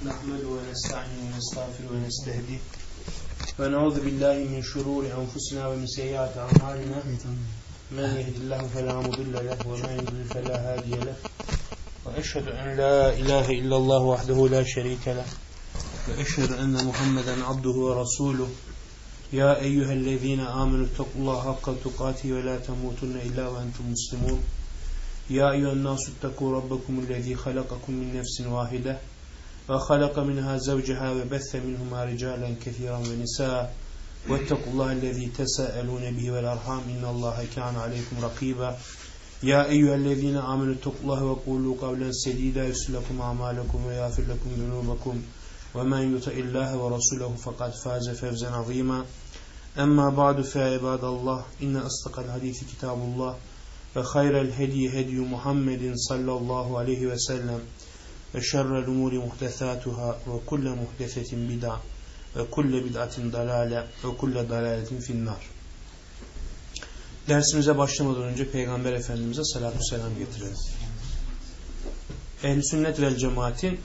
نحمده ونستعينه ونستغفره ونستهديه ونعوذ بالله من شرور أنفسنا ومن سيئات أعمالنا من يهد الله فلا مضل له ومن يضلل فلا هادي له وأشهد أن لا إله إلا الله وحده لا شريك له وأشهد أن محمدا عبده ورسوله يا أيها الذين آمنوا اتقوا الله حق تقاته ولا تموتن إلا وأنتم مسلمون يا أيها الناس اتقوا ربكم الذي خلقكم من نفس واحدة وخلق منها زوجها وبث منهما رجالا كثيرا ونساء واتقوا الله الذي تساءلون به والأرحام إن الله كان عليكم رقيبا يا أيها الذين آمنوا اتقوا الله وقولوا قولا سديدا يصلح لكم أعمالكم ويغفر لكم ذنوبكم ومن يطع الله ورسوله فقد فاز فوزا عظيما أما بعد فعباد الله إن أصدق الحديث كتاب الله وخير الهدي هدي محمد صلى الله عليه وسلم وشر الأمور محدثاتها وكل محدثة بدعة وكل بدعة ضلالة وكل ضلالة في النار. Dersimize başlamadan önce Peygamber Efendimiz'e salatü selam getirelim. Ehl-i Sünnet vel Cemaat'in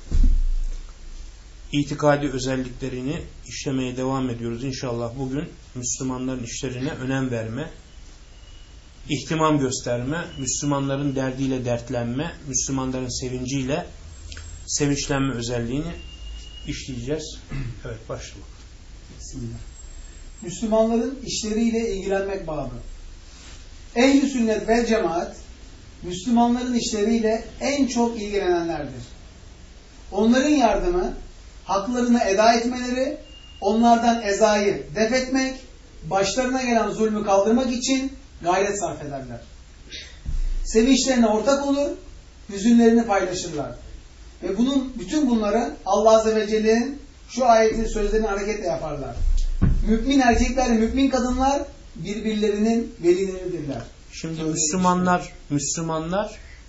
itikadi özelliklerini işlemeye devam ediyoruz. İnşallah bugün Müslümanların işlerine önem verme, ihtimam gösterme, Müslümanların derdiyle dertlenme, Müslümanların sevinciyle sevinçlenme özelliğini işleyeceğiz. Evet, başlayalım. Bismillah. Müslümanların işleriyle ilgilenmek babı. Ehl-i Sünnet vel Cemaat, Müslümanların işleriyle en çok ilgilenenlerdir. Onların yardımı, haklarını eda etmeleri, onlardan ezayı def etmek, başlarına gelen zulmü kaldırmak için gayret sarf ederler. Sevinçlerine ortak olur, hüzünlerini paylaşırlar. Ve bütün bunları Allah Azze ve Celle'nin şu ayetin sözlerini hareketle yaparlar. Mümin erkekler ve mümin kadınlar birbirlerinin velileridirler. Şimdi Müslümanlar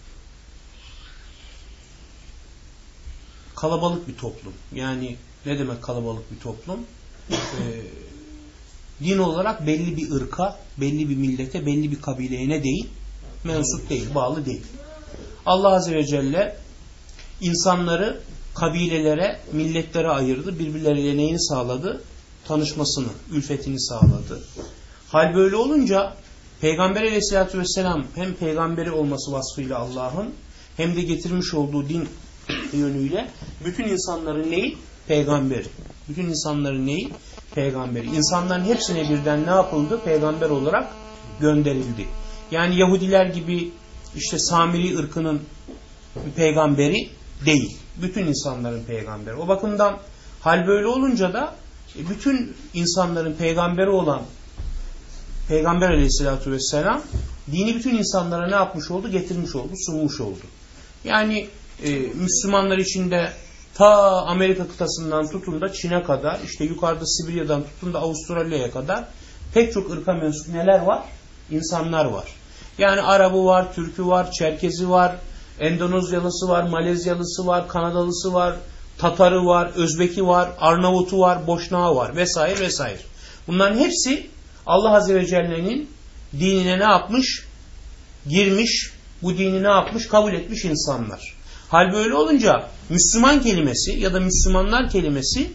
kalabalık bir toplum. Yani ne demek kalabalık bir toplum? Din olarak belli bir ırka, belli bir millete, belli bir kabileye ne değil? Mensup değil, bağlı değil. Allah Azze ve Celle insanları kabilelere, milletlere ayırdı. Birbirleriyle neyini sağladı? Tanışmasını, ülfetini sağladı. Hal böyle olunca Peygamber Aleyhisselatü Vesselam hem peygamberi olması vasfıyla Allah'ın hem de getirmiş olduğu din yönüyle bütün insanların neyi? Peygamberi. Bütün insanların neyi? Peygamberi. İnsanların hepsine birden ne yapıldı? Peygamber olarak gönderildi. Yani Yahudiler gibi işte Samiri ırkının peygamberi değil. Bütün insanların peygamberi. O bakımdan hal böyle olunca da bütün insanların peygamberi olan Peygamber Aleyhisselatü Vesselam dini bütün insanlara ne yapmış oldu? Getirmiş oldu, sunmuş oldu. Yani Müslümanlar içinde ta Amerika kıtasından tutun da Çin'e kadar, işte yukarıda Sibirya'dan tutun da Avustralya'ya kadar pek çok ırka mensup neler var? İnsanlar var. Yani Arabı var, Türk'ü var, Çerkezi var, Endonezyalısı var, Malezyalısı var, Kanadalısı var, Tatarı var, Özbeki var, Arnavut'u var, Boşnağı var vesaire vesaire. Bunların hepsi Allah Azze ve Celle'nin dinine ne yapmış? Girmiş, bu dini ne yapmış? Kabul etmiş insanlar. Hal böyle olunca Müslüman kelimesi ya da Müslümanlar kelimesi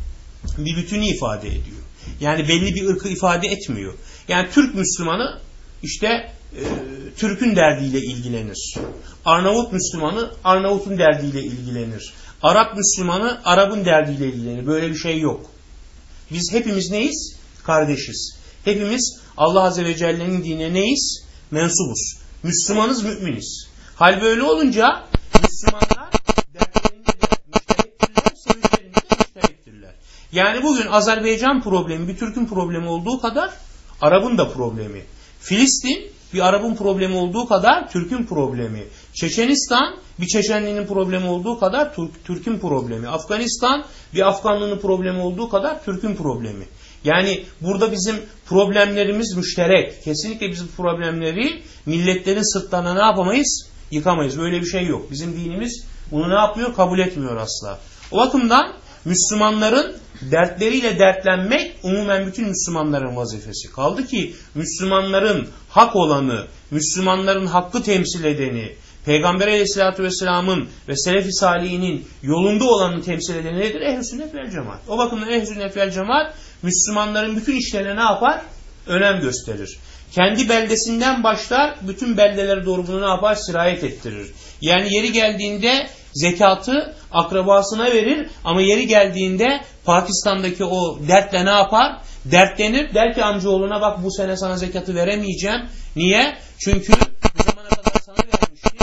bir bütünü ifade ediyor. Yani belli bir ırkı ifade etmiyor. Yani Türk Müslümanı işte Türk'ün derdiyle ilgilenir. Arnavut Müslümanı Arnavut'un derdiyle ilgilenir. Arap Müslümanı Arap'ın derdiyle ilgilenir. Böyle bir şey yok. Biz hepimiz neyiz? Kardeşiz. Hepimiz Allah Azze ve Celle'nin dinine neyiz? Mensubuz. Müslümanız, müminiz. Hal böyle olunca Müslümanlar dertlerinde de müşterektirler, sevinçlerinde de müşterektirler. Yani bugün Azerbaycan problemi bir Türk'ün problemi olduğu kadar Arap'ın da problemi. Filistin bir Arap'ın problemi olduğu kadar Türk'ün problemi. Çeçenistan bir Çeçenli'nin problemi olduğu kadar Türk'ün problemi. Afganistan bir Afganlı'nın problemi olduğu kadar Türk'ün problemi. Yani burada bizim problemlerimiz müşterek. Kesinlikle bizim problemleri milletlerin sırtlarına ne yapamayız? Yıkamayız. Böyle bir şey yok. Bizim dinimiz bunu ne yapmıyor? Kabul etmiyor asla. O bakımdan Müslümanların dertleriyle dertlenmek umumen bütün Müslümanların vazifesi. Kaldı ki Müslümanların hak olanı, Müslümanların hakkı temsil edeni, Peygamber Aleyhisselatü Vesselam'ın ve Selefi Salihinin yolunda olanın temsil edeni nedir? Ehl-i Sünnet vel Cemaat. O bakımdan Ehl-i Sünnet vel Cemaat Müslümanların bütün işlerine ne yapar? Önem gösterir. Kendi beldesinden başlar, bütün beldelere doğru bunu ne yapar? Sirayet ettirir. Yani yeri geldiğinde zekatı akrabasına verir ama yeri geldiğinde Pakistan'daki o dertle ne yapar? Dertlenir. Der ki amcaoğluna bak bu sene sana zekatı veremeyeceğim. Niye? Çünkü bu zamana kadar sana vermiştim.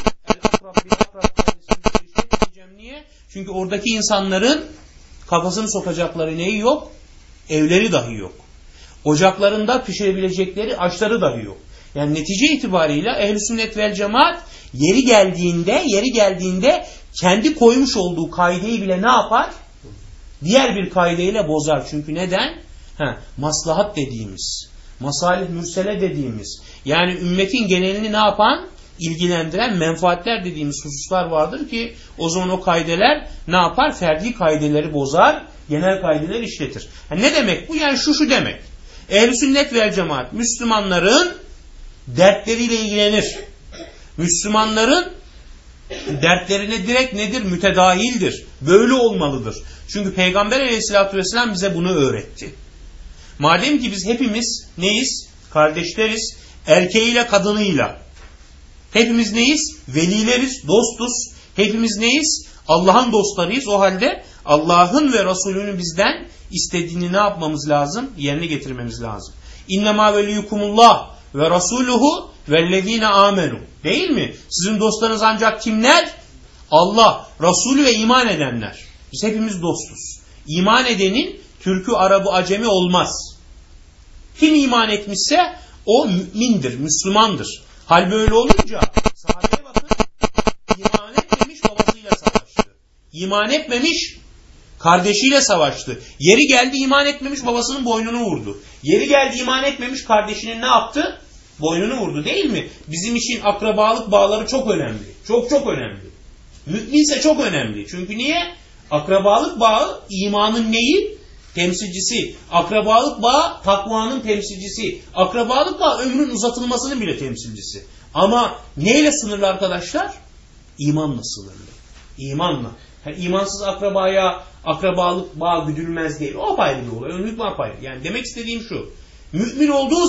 Niye? Çünkü oradaki insanların kafasını sokacakları neyi yok? Evleri dahi yok. Ocaklarında pişirebilecekleri aşları dahi yok. Yani netice itibariyle Ehl-i Sünnet vel Cemaat yeri geldiğinde kendi koymuş olduğu kaideyi bile ne yapar? Diğer bir kaideyle bozar. Çünkü neden? Maslahat dediğimiz, masalih mürsele dediğimiz, yani ümmetin genelini ne yapan? İlgilendiren menfaatler dediğimiz hususlar vardır ki o zaman o kaideler ne yapar? Ferdi kaideleri bozar, genel kaideleri işletir. Ne demek bu? Yani şu demek. Ehl-i Sünnet vel Cemaat Müslümanların dertleriyle ilgilenir. Müslümanların dertlerine direkt nedir? Mütedahildir. Böyle olmalıdır. Çünkü Peygamber Aleyhisselatü Vesselam bize bunu öğretti. Madem ki biz hepimiz neyiz? Kardeşleriz. Erkeğiyle kadınıyla. Hepimiz neyiz? Velileriz, dostuz. Hepimiz neyiz? Allah'ın dostlarıyız. O halde Allah'ın ve Resulünün bizden istediğini ne yapmamız lazım? Yerine getirmemiz lazım. İnnemâ veliyukumullah ve rasuluhu vellezîne âmenû. Değil mi? Sizin dostlarınız ancak kimler? Allah, Resulü ve iman edenler. Biz hepimiz dostuz. İman edenin Türk'ü, Arap'ı, Acemi olmaz. Kim iman etmişse o mümindir, Müslümandır. Hal böyle olunca sahabeye bakın, iman etmemiş babasıyla savaştı. İman etmemiş kardeşiyle savaştı. Yeri geldi iman etmemiş babasının boynunu vurdu. Yeri geldi iman etmemiş kardeşinin ne yaptı? Boynunu vurdu değil mi? Bizim için akrabalık bağları çok önemli. Çok çok önemli. Müminse çok önemli. Çünkü niye? Akrabalık bağı imanın neyi? Temsilcisi. Akrabalık bağı takvanın temsilcisi. Akrabalık bağı ömrün uzatılmasının bile temsilcisi. Ama neyle sınırlı arkadaşlar? İmanla sınırlı. İmanla. İmansız akrabaya akrabalık bağı güdülmez değil. O apayrı bir olay. Önlük apayrı. Yani demek istediğim şu. Mümin olduğu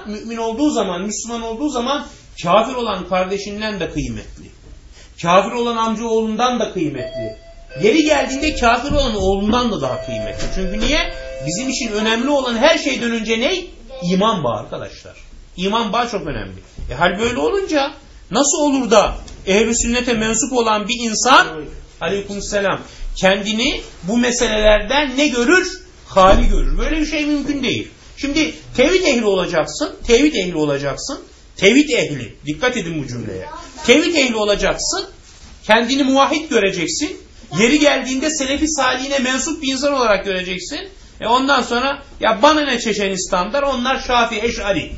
zaman, Müslüman olduğu zaman kafir olan kardeşinden de kıymetli. Kafir olan amca oğlundan da kıymetli. Yeri geldiğinde kafir olan oğlundan da daha kıymetli. Çünkü niye? Bizim için önemli olan her şeyden önce ne? İman bağı arkadaşlar. İman bağı çok önemli. Hal böyle olunca nasıl olur da ehl-i sünnete mensup olan bir insan aleykümselam kendini bu meselelerden ne görür? Hali görür. Böyle bir şey mümkün değil. Şimdi tevhid ehli olacaksın. Tevhid ehli. Dikkat edin bu cümleye. Tevhid ehli olacaksın. Kendini muvahhid göreceksin. Yeri geldiğinde Selefi Salihine mensup bir insan olarak göreceksin. Ondan sonra ya bana ne Çeçenistan'dan, onlar Şafii, Eş'ari.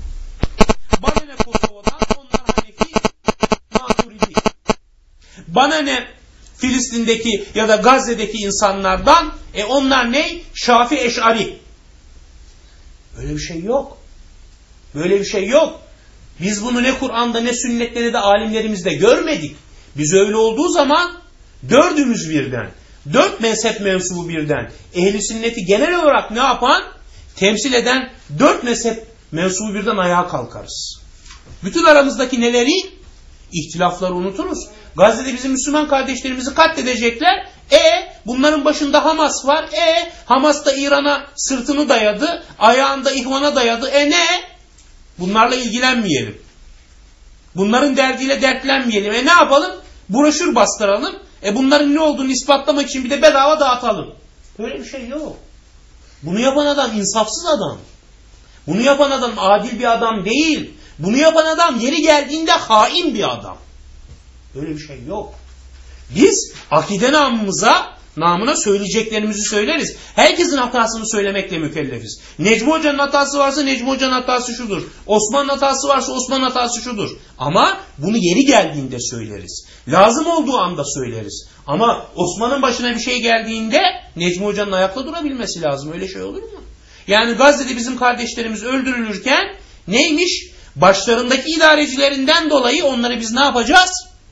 Bana ne Kosova'dan, onlar Hanefi, Maturidi. Bana ne Filistin'deki ya da Gazze'deki insanlardan, onlar ne? Şafii, Eş'ari. Böyle bir şey yok. Böyle bir şey yok. Biz bunu ne Kur'an'da ne sünnette ne de alimlerimizde görmedik. Biz öyle olduğu zaman dördümüz birden, 4 mezhep mensubu birden, ehl-i sünneti genel olarak ne yapan? Temsil eden 4 mezhep mensubu birden ayağa kalkarız. Bütün aramızdaki neleri? İhtilafları unuturuz. Gazze'de bizim Müslüman kardeşlerimizi katledecekler. Bunların başında Hamas var. Hamas da İran'a sırtını dayadı. Ayağında İhvan'a dayadı. Ne? Bunlarla ilgilenmeyelim. Bunların derdiyle dertlenmeyelim. Ne yapalım? Broşür bastıralım. Bunların ne olduğunu ispatlamak için bir de bedava dağıtalım. Böyle bir şey yok. Bunu yapan adam insafsız adam. Bunu yapan adam adil bir adam değil. Bunu yapan adam yeri geldiğinde hain bir adam. Böyle bir şey yok. Biz akide namına söyleyeceklerimizi söyleriz. Herkesin hatasını söylemekle mükellefiz. Necmi Hoca'nın hatası varsa Necmi Hoca'nın hatası şudur. Osman'ın hatası varsa Osman'ın hatası şudur. Ama bunu yeri geldiğinde söyleriz. Lazım olduğu anda söyleriz. Ama Osman'ın başına bir şey geldiğinde Necmi Hoca'nın ayakta durabilmesi lazım. Öyle şey olur mu? Yani Gazze'de bizim kardeşlerimiz öldürülürken neymiş? Başlarındaki idarecilerinden dolayı onları biz ne yapacağız?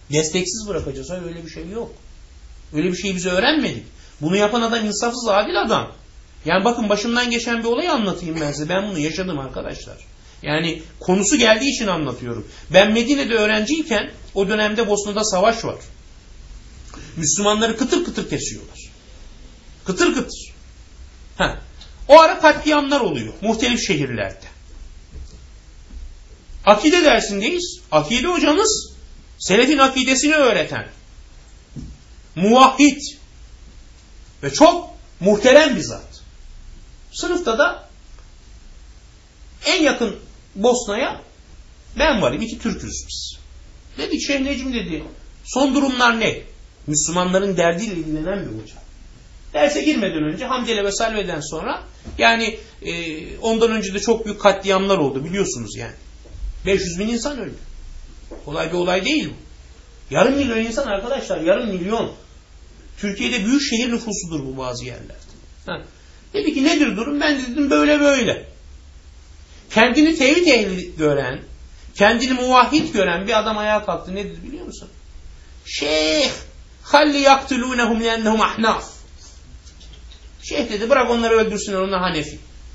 Desteksiz bırakacağız. Hayır, öyle bir şey yok. Öyle bir şeyi biz öğrenmedik. Bunu yapan adam insafsız, adil adam. Yani bakın, başımdan geçen bir olayı anlatayım ben size. Ben bunu yaşadım arkadaşlar. Yani konusu geldiği için anlatıyorum. Ben Medine'de öğrenciyken o dönemde Bosna'da savaş var. Müslümanları kıtır kıtır kesiyorlar. Kıtır kıtır. O ara katliamlar oluyor muhtelif şehirlerde. Akide dersindeyiz. Akide hocamız selefin akidesini öğreten muvahhid ve çok muhterem bir zat. Sınıfta da en yakın Bosna'ya ben varım. 2 Türk'üz biz. Dedik Şeyh Necim dedi, son durumlar ne? Müslümanların derdiyle ilgilenen bir hoca. Derse girmeden önce hamdele ve salveden sonra, yani ondan önce de çok büyük katliamlar oldu biliyorsunuz yani. 500 bin insan öldü. Kolay bir olay değil bu. Yarım milyon insan arkadaşlar, yarım milyon. Türkiye'de büyük şehir nüfusudur bu bazı yerlerde. Dedi ki nedir durum? Ben dedim böyle böyle. Kendini tevhid ehli gören, kendini muvahhid gören bir adam ayağa kalktı. Ne dedi biliyor musun? Şeyh, halli yaktulûnehum liennehum ahnaf. Şeyh dedi, bırak onları öldürsünler, onlar Hanefi.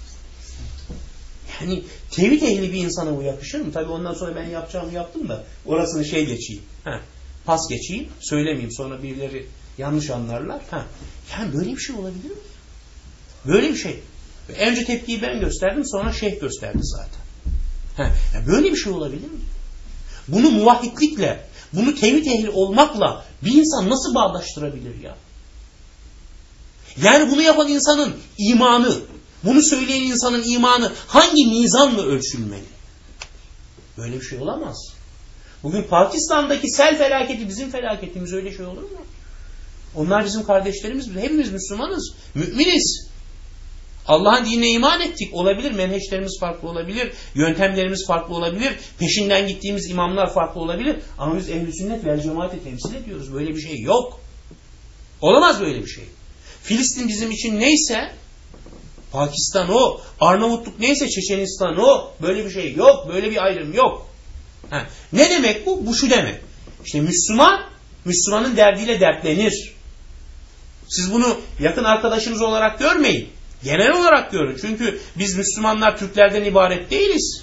Yani tevhid ehli bir insana bu yakışır mı? Tabii ondan sonra ben yapacağımı yaptım da orasını geçeyim. Pas geçeyim, söylemeyeyim, sonra birileri yanlış anlarlar. Yani böyle bir şey olabilir mi? Böyle bir şey. Önce tepkiyi ben gösterdim, sonra şeyh gösterdi zaten. Yani böyle bir şey olabilir mi? Bunu muvahhidlikle, bunu tevhid ehli olmakla bir insan nasıl bağdaştırabilir ya? Yani bunu yapan insanın imanı, bunu söyleyen insanın imanı hangi mizanla ölçülmeli? Böyle bir şey olamaz. Bugün Pakistan'daki sel felaketi bizim felaketimiz, öyle şey olur mu? Onlar bizim kardeşlerimiz, hepimiz Müslümanız, müminiz. Allah'ın dinine iman ettik. Olabilir, menheçlerimiz farklı olabilir, yöntemlerimiz farklı olabilir, peşinden gittiğimiz imamlar farklı olabilir. Ama biz ehl-i sünnet vel cemaati temsil ediyoruz. Böyle bir şey yok. Olamaz böyle bir şey. Filistin bizim için neyse, Pakistan o, Arnavutluk neyse, Çeçenistan o. Böyle bir şey yok, böyle bir ayrım yok. Ne demek bu? Bu şu demek. İşte Müslüman, Müslümanın derdiyle dertlenir. Siz bunu yakın arkadaşınız olarak görmeyin. Genel olarak görün. Çünkü biz Müslümanlar Türklerden ibaret değiliz.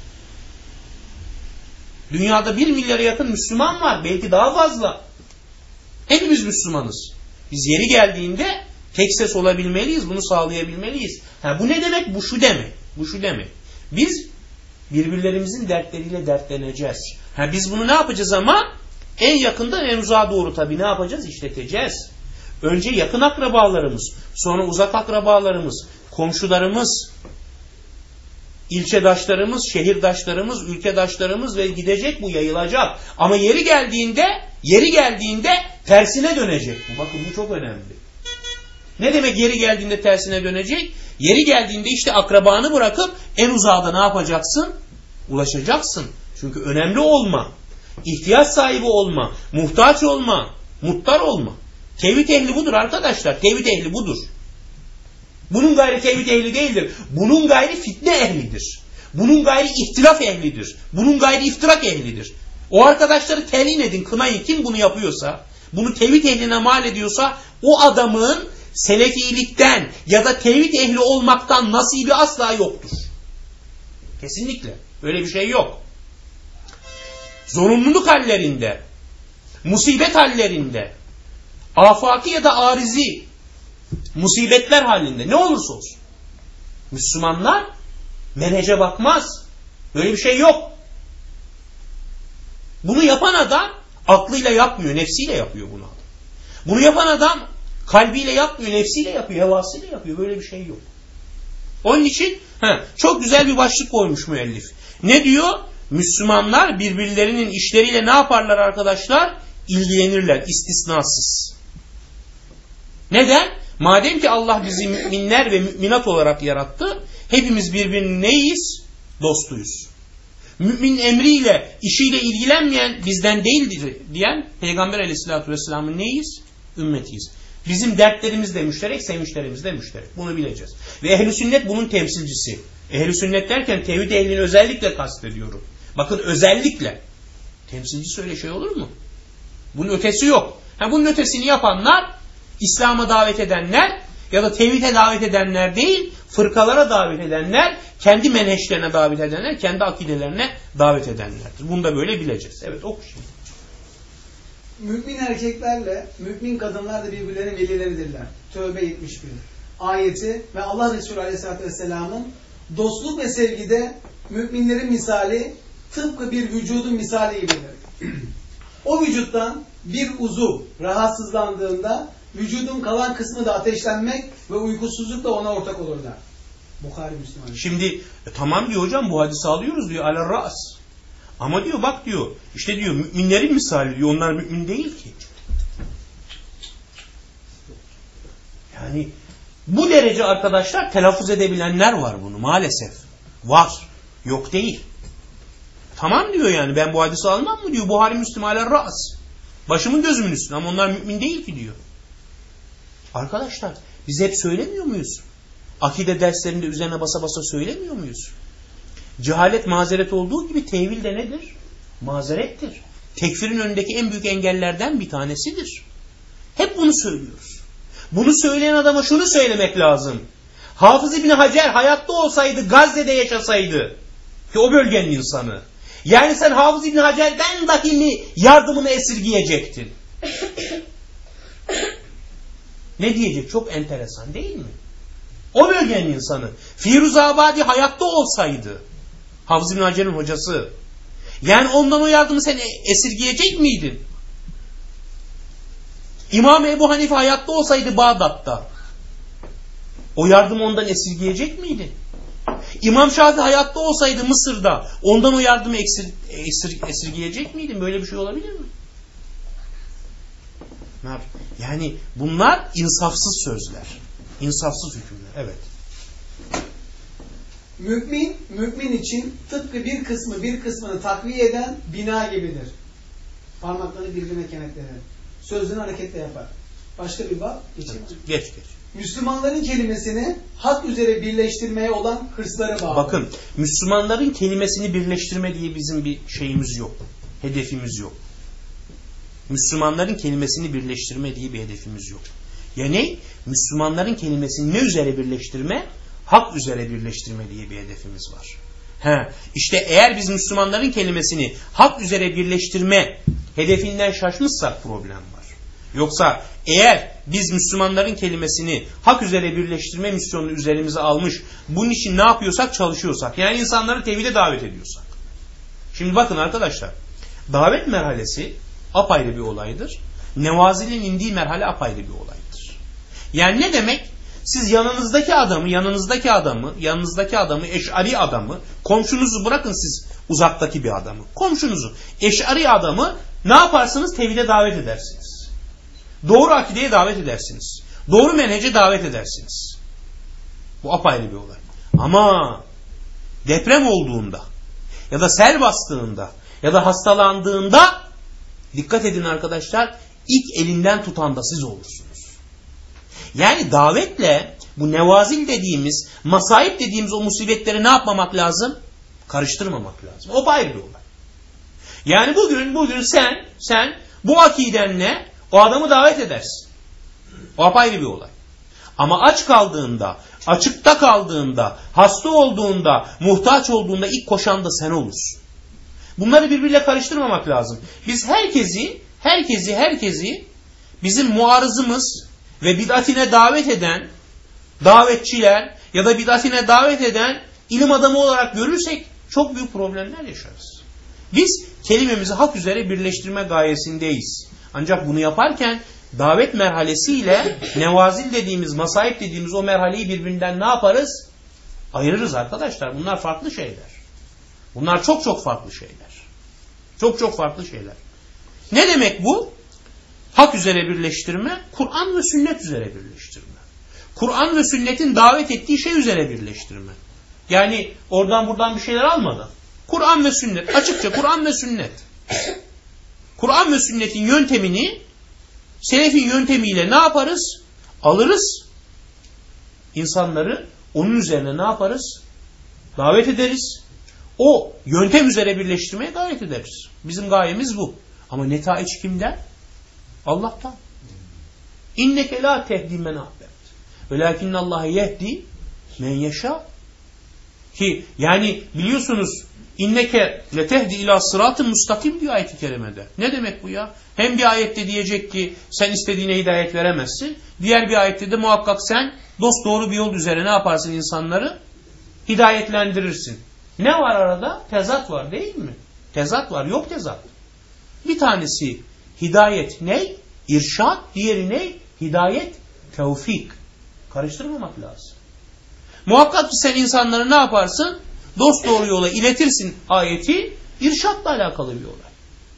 Dünyada 1 milyara yakın Müslüman var. Belki daha fazla. Hepimiz Müslümanız. Biz yeri geldiğinde tek ses olabilmeliyiz. Bunu sağlayabilmeliyiz. Bu ne demek? Bu şu demek. Bu şu demek. Biz birbirlerimizin dertleriyle dertleneceğiz. Biz bunu ne yapacağız ama? En yakından en uzağa doğru tabii ne yapacağız? İşleteceğiz. Önce yakın akrabalarımız, sonra uzak akrabalarımız, komşularımız, ilçedaşlarımız, şehirdaşlarımız, ülkedaşlarımız ve gidecek, bu yayılacak. Ama yeri geldiğinde tersine dönecek bu. Bakın bu çok önemli. Ne demek yeri geldiğinde tersine dönecek? Yeri geldiğinde işte akrabanı bırakıp en uzağda ne yapacaksın? Ulaşacaksın. Çünkü önemli olma, ihtiyaç sahibi olma, muhtaç olma, muttar olma. Tevhid ehli budur arkadaşlar. Tevhid ehli budur. Bunun gayri tevhid ehli değildir. Bunun gayri fitne ehlidir. Bunun gayri ihtilaf ehlidir. Bunun gayri iftirak ehlidir. O arkadaşları telin edin, kınayın. Kim bunu yapıyorsa, bunu tevhid ehline mal ediyorsa, o adamın selefilikten ya da tevhid ehli olmaktan nasibi asla yoktur. Kesinlikle. Öyle bir şey yok. Zorunluluk hallerinde, musibet hallerinde, afaki ya da arizi musibetler halinde ne olursa olsun Müslümanlar menhece bakmaz. Böyle bir şey yok. Bunu yapan adam aklıyla yapmıyor, nefsiyle yapıyor bunu. Bunu yapan adam kalbiyle yapmıyor, nefsiyle yapıyor, hevasıyla yapıyor. Böyle bir şey yok. Onun için çok güzel bir başlık koymuş müellif. Ne diyor? Müslümanlar birbirlerinin işleriyle ne yaparlar arkadaşlar? İlgilenirler, istisnasız. Neden? Madem ki Allah bizi müminler ve müminat olarak yarattı, hepimiz birbirinin neyiz? Dostuyuz. Mümin emriyle, işiyle ilgilenmeyen bizden değildir diyen Peygamber Aleyhisselatü Vesselam'ın neyiz? Ümmetiyiz. Bizim dertlerimiz de müşterek, sevinçlerimiz de müşterek. Bunu bileceğiz. Ve ehl-i sünnet bunun temsilcisi. Ehl-i sünnet derken tevhid ehlini özellikle kastediyorum. Bakın özellikle. Temsilcisi öyle şey olur mu? Bunun ötesi yok. Bunun ötesini yapanlar İslam'a davet edenler ya da tevhide davet edenler değil, fırkalara davet edenler, kendi menheşlerine davet edenler, kendi akidelerine davet edenlerdir. Bunu da böyle bileceğiz. Evet, oku şimdi. Mümin erkeklerle mümin kadınlar da birbirlerinin velileridirler. Tövbe 71. Ayeti ve Allah Resulü Aleyhisselatü Vesselam'ın dostluk ve sevgide müminlerin misali tıpkı bir vücudun misali gibidir. O vücuttan bir uzuv rahatsızlandığında vücudun kalan kısmı da ateşlenmek ve uykusuzluk da ona ortak olurlar. Bukhari Müslüman. Şimdi tamam diyor hocam, bu hadisi alıyoruz diyor alel ras. Ama diyor bak diyor işte diyor müminlerin misali diyor, onlar mümin değil ki. Yani bu derece arkadaşlar telaffuz edebilenler var bunu maalesef. Var. Yok değil. Tamam diyor yani ben bu hadisi almam mı diyor. Buhari Müslim alel ras. Başımın gözümün üstüne ama onlar mümin değil ki diyor. Arkadaşlar biz hep söylemiyor muyuz? Akide derslerinde üzerine basa basa söylemiyor muyuz? Cehalet mazeret olduğu gibi tevil de nedir? Mazerettir. Tekfirin önündeki en büyük engellerden bir tanesidir. Hep bunu söylüyoruz. Bunu söyleyen adama şunu söylemek lazım. Hafız İbni Hacer hayatta olsaydı Gazze'de yaşasaydı ki o bölgenin insanı. Yani sen Hafız İbni Hacer'den dahi mi yardımını esirgeyecektin? Ne diyecek? Çok enteresan değil mi? O bölgenin insanı. Firuzabadi hayatta olsaydı Hafız İbni Hacer'in hocası. Yani ondan o yardımı sen esirgeyecek miydin? İmam Ebu Hanife hayatta olsaydı Bağdat'ta o yardımı ondan esirgeyecek miydin? İmam Şafii hayatta olsaydı Mısır'da ondan o yardımı esirgeyecek miydin? Böyle bir şey olabilir mi? Yani bunlar insafsız sözler. İnsafsız hükümler. Evet. Mümin için tıpkı bir kısmını takviye eden bina gibidir. Parmaklarını birbirine kenetlenir. Sözünü hareketle yapar. Başka bir bab geçelim. Geç. Müslümanların kelimesini hak üzere birleştirmeye olan hırsları bağlı. Bakın, Müslümanların kelimesini birleştirme diye bizim bir şeyimiz yok. Hedefimiz yok. Müslümanların kelimesini birleştirme diye bir hedefimiz yok. Yani Müslümanların kelimesini ne üzere birleştirme? Hak üzere birleştirme diye bir hedefimiz var. İşte eğer biz Müslümanların kelimesini hak üzere birleştirme hedefinden şaşmışsak problem var. Yoksa eğer biz Müslümanların kelimesini hak üzere birleştirme misyonunu üzerimize almış, bunun için ne yapıyorsak çalışıyorsak, yani insanları tevhide davet ediyorsak. Şimdi bakın arkadaşlar, davet merhalesi apayrı bir olaydır. Nevazilin indiği merhale apayrı bir olaydır. Yani ne demek? Siz yanınızdaki adamı, eş'ari adamı, komşunuzu bırakın siz uzaktaki bir adamı, komşunuzu, eş'ari adamı ne yaparsınız? Tevhide davet edersiniz. Doğru akideye davet edersiniz. Doğru menhece davet edersiniz. Bu apayrı bir olay. Ama deprem olduğunda ya da sel bastığında ya da hastalandığında dikkat edin arkadaşlar, ilk elinden tutan da siz olursunuz. Yani davetle bu nevazil dediğimiz, masaip dediğimiz o musibetleri ne yapmamak lazım? Karıştırmamak lazım. O ayrı bir olay. Yani bugün sen bu akidenle o adamı davet edersin. O apayrı bir olay. Ama aç kaldığında, açıkta kaldığında, hasta olduğunda, muhtaç olduğunda ilk koşan da sen olursun. Bunları birbiriyle karıştırmamak lazım. Biz herkesi bizim muarızımız ve bid'atine davet eden davetçiler ya da bid'atine davet eden ilim adamı olarak görürsek çok büyük problemler yaşarız. Biz kelimemizi hak üzere birleştirme gayesindeyiz. Ancak bunu yaparken davet merhalesiyle nevazil dediğimiz, masaip dediğimiz o merhaleyi birbirinden ne yaparız? Ayırırız arkadaşlar. Bunlar farklı şeyler. Bunlar çok farklı şeyler. Çok farklı şeyler. Ne demek bu? Hak üzere birleştirme, Kur'an ve sünnet üzere birleştirme. Kur'an ve sünnetin davet ettiği şey üzere birleştirme. Yani oradan buradan bir şeyler almadan. Kur'an ve sünnet, açıkça Kur'an ve sünnet. Kur'an ve sünnetin yöntemini selefin yöntemiyle ne yaparız? Alırız. İnsanları onun üzerine ne yaparız? Davet ederiz. O yöntem üzere birleştirmeye gayret ederiz. Bizim gayemiz bu. Ama netaiç kimden? Allah'tan. İnneke la tehdi men ahbet. Velakinnallâhe yehdi men yeşâ. Ki yani biliyorsunuz inneke letehdi ila sıratın mustakim diyor ayet-i kerimede. Ne demek bu ya? Hem bir ayette diyecek ki sen istediğine hidayet veremezsin. Diğer bir ayette de muhakkak sen dosdoğru bir yol üzere ne yaparsın insanları? Hidayetlendirirsin. Ne var arada? Tezat var değil mi? Tezat var. Yok tezat. Bir tanesi hidayet ne? İrşad. Diğeri ne? Hidayet tevfik. Karıştırmamak lazım. Muhakkak ki sen insanları ne yaparsın? Dosdoğru yola iletirsin ayeti. İrşadla alakalı bir olay.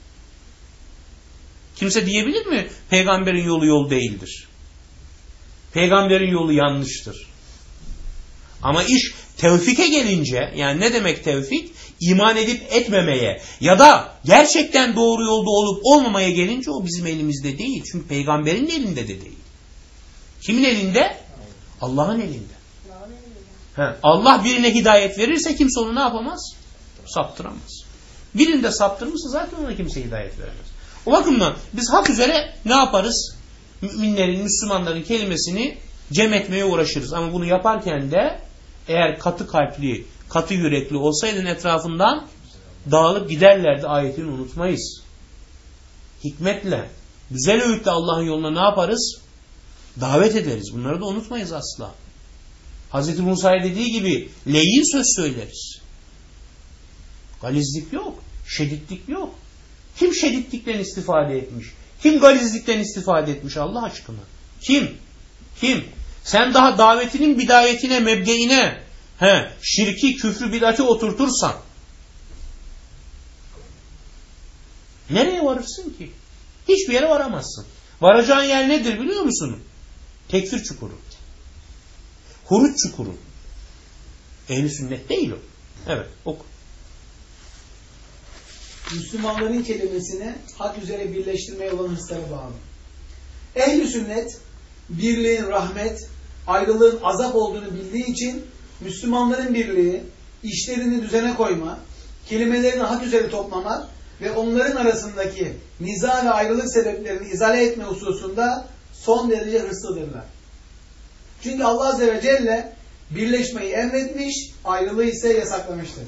Kimse diyebilir mi? Peygamberin yolu yol değildir. Peygamberin yolu yanlıştır. Ama iş tevfike gelince, yani ne demek tevfik? İman edip etmemeye ya da gerçekten doğru yolda olup olmamaya gelince o bizim elimizde değil. Çünkü peygamberin elinde de değil. Kimin elinde? Allah'ın elinde. Allah birine hidayet verirse kimse onu ne yapamaz? Saptıramaz. Birinde saptırmışsa zaten ona kimse hidayet veremez. O bakımdan biz hak üzere ne yaparız? Müminlerin, Müslümanların kelimesini cem etmeye uğraşırız. Ama bunu yaparken de eğer katı kalpli, katı yürekli olsaydın etrafından dağılıp giderlerdi ayetini unutmayız. Hikmetle, güzel öğütle Allah'ın yoluna ne yaparız? Davet ederiz. Bunları da unutmayız asla. Hz. Musa'ya dediği gibi leyin söz söyleriz. Galizlik yok. Şeditlik yok. Kim şeditlikten istifade etmiş? Kim galizlikten istifade etmiş Allah aşkına? Kim? Kim? Sen daha davetinin bidayetine, mebdeine şirki, küfrü, bid'ati oturtursan nereye varırsın ki? Hiçbir yere varamazsın. Varacağın yer nedir biliyor musun? Tekfir çukuru. Huruç çukuru. Ehl-i sünnet değil o. Evet, oku. Müslümanların kelimesini hak üzere birleştirmeye olan hırslara bağlı. Ehl-i sünnet birliğin rahmet, ayrılığın azap olduğunu bildiği için Müslümanların birliği, işlerini düzene koyma, kelimelerini hak üzere toplama ve onların arasındaki niza ve ayrılık sebeplerini izale etme hususunda son derece hırslıdırlar. Çünkü Allah Azze ve Celle birleşmeyi emretmiş, ayrılığı ise yasaklamıştır.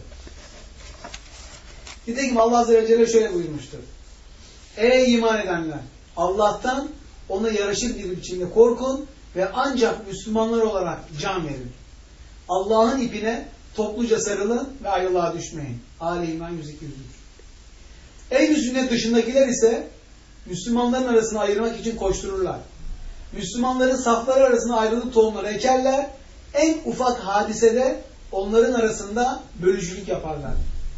Nitekim Allah Azze ve Celle şöyle buyurmuştur. Ey iman edenler! Allah'tan ona yaraşır bir biçimde korkun ve ancak Müslümanlar olarak can verin. Allah'ın ipine topluca sarılın ve ayrılığa düşmeyin. Ali İmran 102-103. Ehl-i sünnet dışındakiler ise Müslümanların arasını ayırmak için koştururlar. Müslümanların safları arasında ayrılık tohumları ekerler. En ufak hadisede onların arasında bölücülük yaparlar.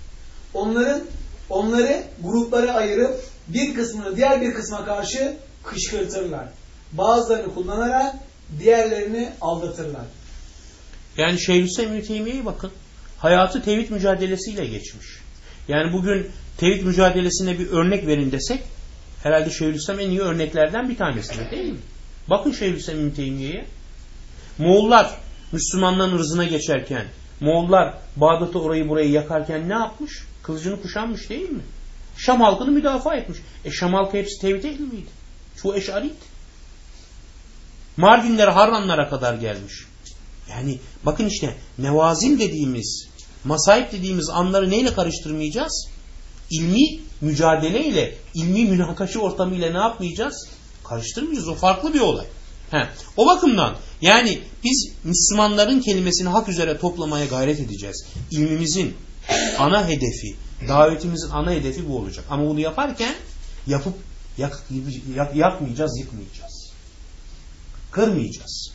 Onları gruplara ayırıp bir kısmını diğer bir kısma karşı kışkırtırlar. Bazılarını kullanarak diğerlerini aldatırlar. Yani Şeyhülislam İbn Teymiye'ye bakın. Hayatı tevhid mücadelesiyle geçmiş. Yani bugün tevhid mücadelesine bir örnek verin desek herhalde Şeyhülislam en iyi örneklerden bir tanesidir değil mi? Bakın Şeyhülislam İbn Teymiye'ye. Moğollar Müslümanların ırzına geçerken, Moğollar Bağdat'ı orayı burayı yakarken ne yapmış? Kılıcını kuşanmış değil mi? Şam halkını müdafaa etmiş. Şam halkı hepsi tevhid ehli miydi? Çoğu eşariydi. Mardinlere, Harranlara kadar gelmiş. Yani bakın işte nevazil dediğimiz, masaip dediğimiz anları neyle karıştırmayacağız? İlmi mücadeleyle, ilmi münakaşa ortamıyla ne yapmayacağız? Karıştırmayacağız. O farklı bir olay. O bakımdan yani biz Müslümanların kelimesini hak üzere toplamaya gayret edeceğiz. İlmimizin ana hedefi, davetimizin ana hedefi bu olacak. Ama bunu yaparken yapıp yakmayacağız, yıkmayacağız. Kırmayacağız.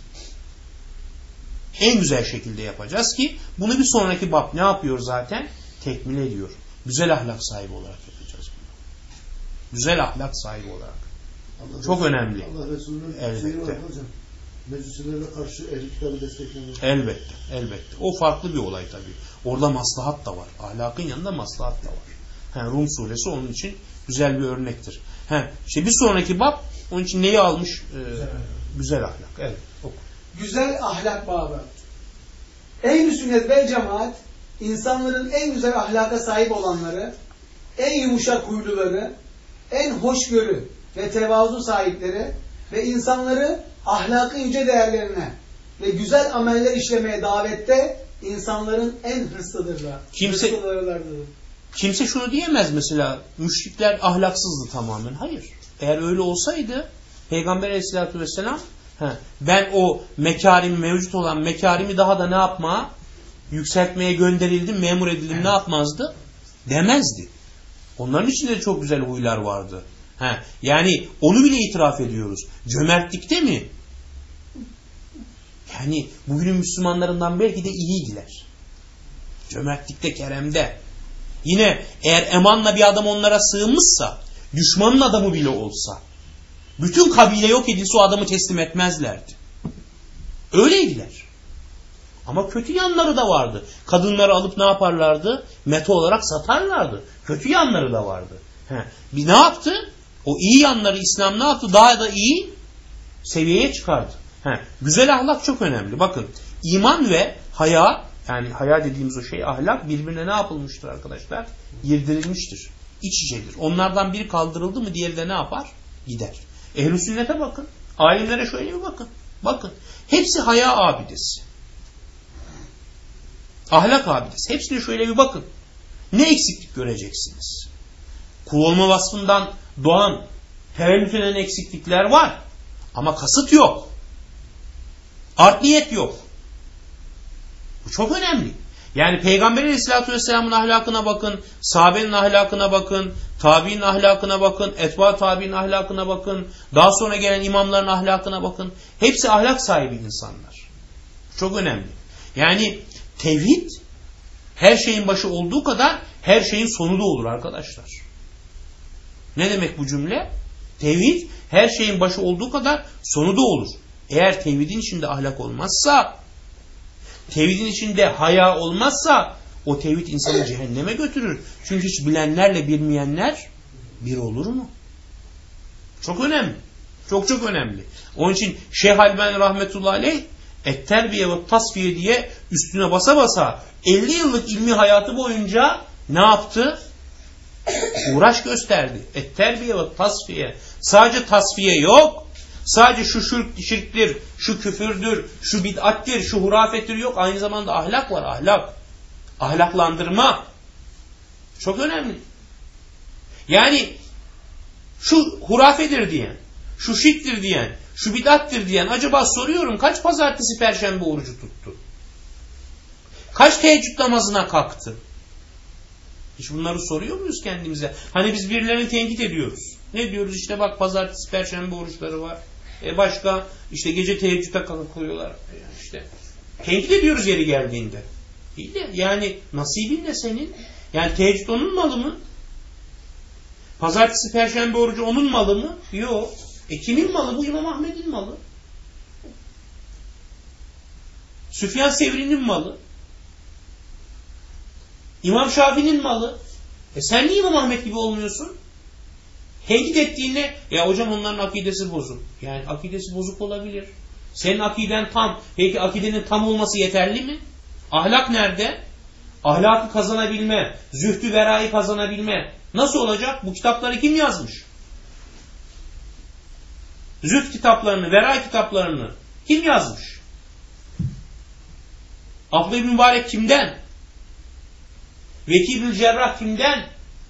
En güzel şekilde yapacağız ki bunu bir sonraki bab ne yapıyor zaten? Tekmil ediyor. Güzel ahlak sahibi olarak yapacağız bunu. Güzel ahlak sahibi olarak. Allah çok Resulü, önemli. Allah Resulü'nün elbette. Meclislerine karşı ehli kitabı desteklenir. Elbette, elbette. O farklı bir olay tabii. Orada maslahat da var. Ahlakın yanında maslahat da var. Rum suresi onun için güzel bir örnektir. İşte bir sonraki bab onun için neyi almış? Güzel ahlak. Evet. Oku. Güzel ahlak babı. Ehl-i sünnet vel cemaat insanların en güzel ahlaka sahip olanları, en yumuşak huyluları, en hoşgörü, ve tevazu sahipleri ve insanları ahlakı yüce değerlerine ve güzel ameller işlemeye davette insanların en hırslıdırlar. Kimse şunu diyemez mesela, müşrikler ahlaksızdı tamamen. Hayır. Eğer öyle olsaydı Peygamber Aleyhisselatü Vesselam ben o mevcut olan mekarimi daha da ne yapmaya? Yükseltmeye gönderildim, memur edildim, ne yapmazdı? Demezdi. Onların içinde de çok güzel huylar vardı. Yani onu bile itiraf ediyoruz. Cömertlikte mi? Yani bugünün Müslümanlarından belki de iyiydiler. Cömertlikte, keremde. Yine eğer emanla bir adam onlara sığınmışsa, düşmanın adamı bile olsa, bütün kabile yok edilse o adamı teslim etmezlerdi. Öyleydiler. Ama kötü yanları da vardı. Kadınları alıp ne yaparlardı? Meta olarak satarlardı. Kötü yanları da vardı. Bir ne yaptı? O iyi yanları İslam ne yaptı? Daha da iyi seviyeye çıkardı. Güzel ahlak çok önemli. Bakın, iman ve haya, yani haya dediğimiz o şey, ahlak birbirine ne yapılmıştır arkadaşlar? Girdirilmiştir. İç içedir. Onlardan biri kaldırıldı mı diğeri de ne yapar? Gider. Ehl-i sünnete bakın. Alimlere şöyle bir bakın. Bakın. Hepsi haya abidesi. Ahlak abidesi. Hepsine şöyle bir bakın. Ne eksiklik göreceksiniz? Kul olma vasfından doğan tevelüt eksiklikler var. Ama kasıt yok. Art niyet yok. Bu çok önemli. Yani Peygamber Aleyhisselatü Vesselam'ın ahlakına bakın, sahabenin ahlakına bakın, tabi'in ahlakına bakın, etba tabi'in ahlakına bakın, daha sonra gelen imamların ahlakına bakın. Hepsi ahlak sahibi insanlar. Çok önemli. Yani tevhid her şeyin başı olduğu kadar her şeyin sonu da olur arkadaşlar. Ne demek bu cümle? Tevhid her şeyin başı olduğu kadar sonu da olur. Eğer tevhidin içinde ahlak olmazsa, tevhidin içinde haya olmazsa o tevhid insanı cehenneme götürür. Çünkü hiç bilenlerle bilmeyenler bir olur mu? Çok önemli. Çok çok önemli. Onun için Şeyh Albani rahmetullahi aleyh et-terbiye ve tasfiye diye üstüne basa basa 50 yıllık ilmi hayatı boyunca ne yaptı? Uğraş gösterdi. Et-terbiye ve tasfiye. Sadece tasfiye yok. Sadece şu şirktir, şu küfürdür, şu bid'attir, şu hurafettir yok. Aynı zamanda ahlak var, ahlak. Ahlaklandırma. Çok önemli. Yani şu hurafedir diyen, şu şirktir diyen, şu bid'attir diyen, acaba soruyorum kaç pazartesi, perşembe orucu tuttu? Kaç teheccüd namazına kalktı? Hiç bunları soruyor muyuz kendimize? Hani biz birilerini tenkit ediyoruz. Ne diyoruz? İşte bak pazartesi, perşembe oruçları var. Başka işte gece teheccüde kalkıyorlar. İşte tenkit ediyoruz yeri geldiğinde. İyi de yani nasibin de senin. Yani teheccüd onun malı mı? Pazartesi, perşembe orucu onun malı mı? Yok. Kimin malı? Bu İmam Ahmed'in malı. Süfyan Sevri'nin malı. İmam Şafii'nin malı. Sen niye İmam Ahmed gibi olmuyorsun? Tenkit ettiğinde ya hocam onların akidesi bozuk. Yani akidesi bozuk olabilir. Senin akiden tam. Peki akidenin tam olması yeterli mi? Ahlak nerede? Ahlakı kazanabilme, zühdü verayı kazanabilme. Nasıl olacak? Bu kitapları kim yazmış? Zühd kitaplarını, vera kitaplarını kim yazmış? Abdullah İbn Mübarek kimden? Veki İbn Cerrah kimden?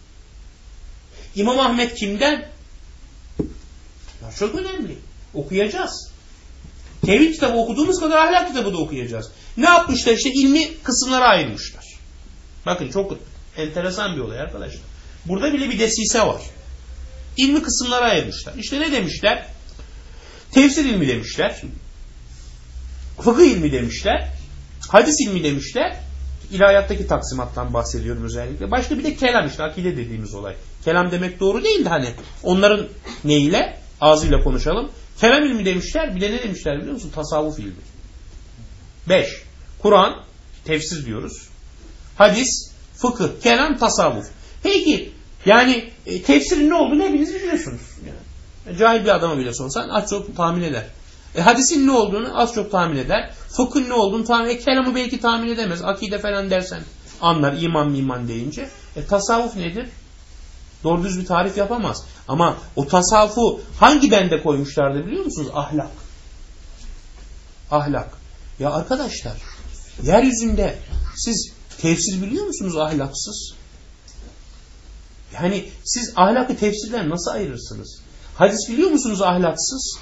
İmam Ahmed kimden? Ya çok önemli. Okuyacağız. Tevhid kitabı okuduğumuz kadar ahlak kitabı da okuyacağız. Ne yapmışlar? İşte ilmi kısımlara ayırmışlar. Bakın çok enteresan bir olay arkadaşlar. Burada bile bir desise var. İlmi kısımlara ayırmışlar. İşte ne demişler? Tefsir ilmi demişler. Fıkıh ilmi demişler. Hadis ilmi demişler. İlahiyattaki taksimattan bahsediyorum özellikle. Başka bir de kelam, işte akide dediğimiz olay. Kelam demek doğru değil de hani onların neyle? Ağzıyla konuşalım. Kelam ilmi demişler. Bir de ne demişler biliyor musun? Tasavvuf ilmi. 5. Kur'an, tefsir diyoruz. Hadis, fıkıh, kelam, tasavvuf. Peki yani tefsirin ne olduğunu hepiniz biliyorsunuz. Yani, cahil bir adama bile sorsan az çok tahmin eder. Hadisin ne olduğunu az çok tahmin eder. Fıkhın ne olduğunu tahmin eder. Kelamı belki tahmin edemez. Akide falan dersen anlar. İman deyince. Tasavvuf nedir? Doğru düz bir tarif yapamaz. Ama o tasavvufu hangi bende koymuşlardı biliyor musunuz? Ahlak. Ahlak. Ya arkadaşlar, yeryüzünde siz tefsir biliyor musunuz ahlaksız? Yani siz ahlakı tefsirden nasıl ayırırsınız? Hadis biliyor musunuz ahlaksız?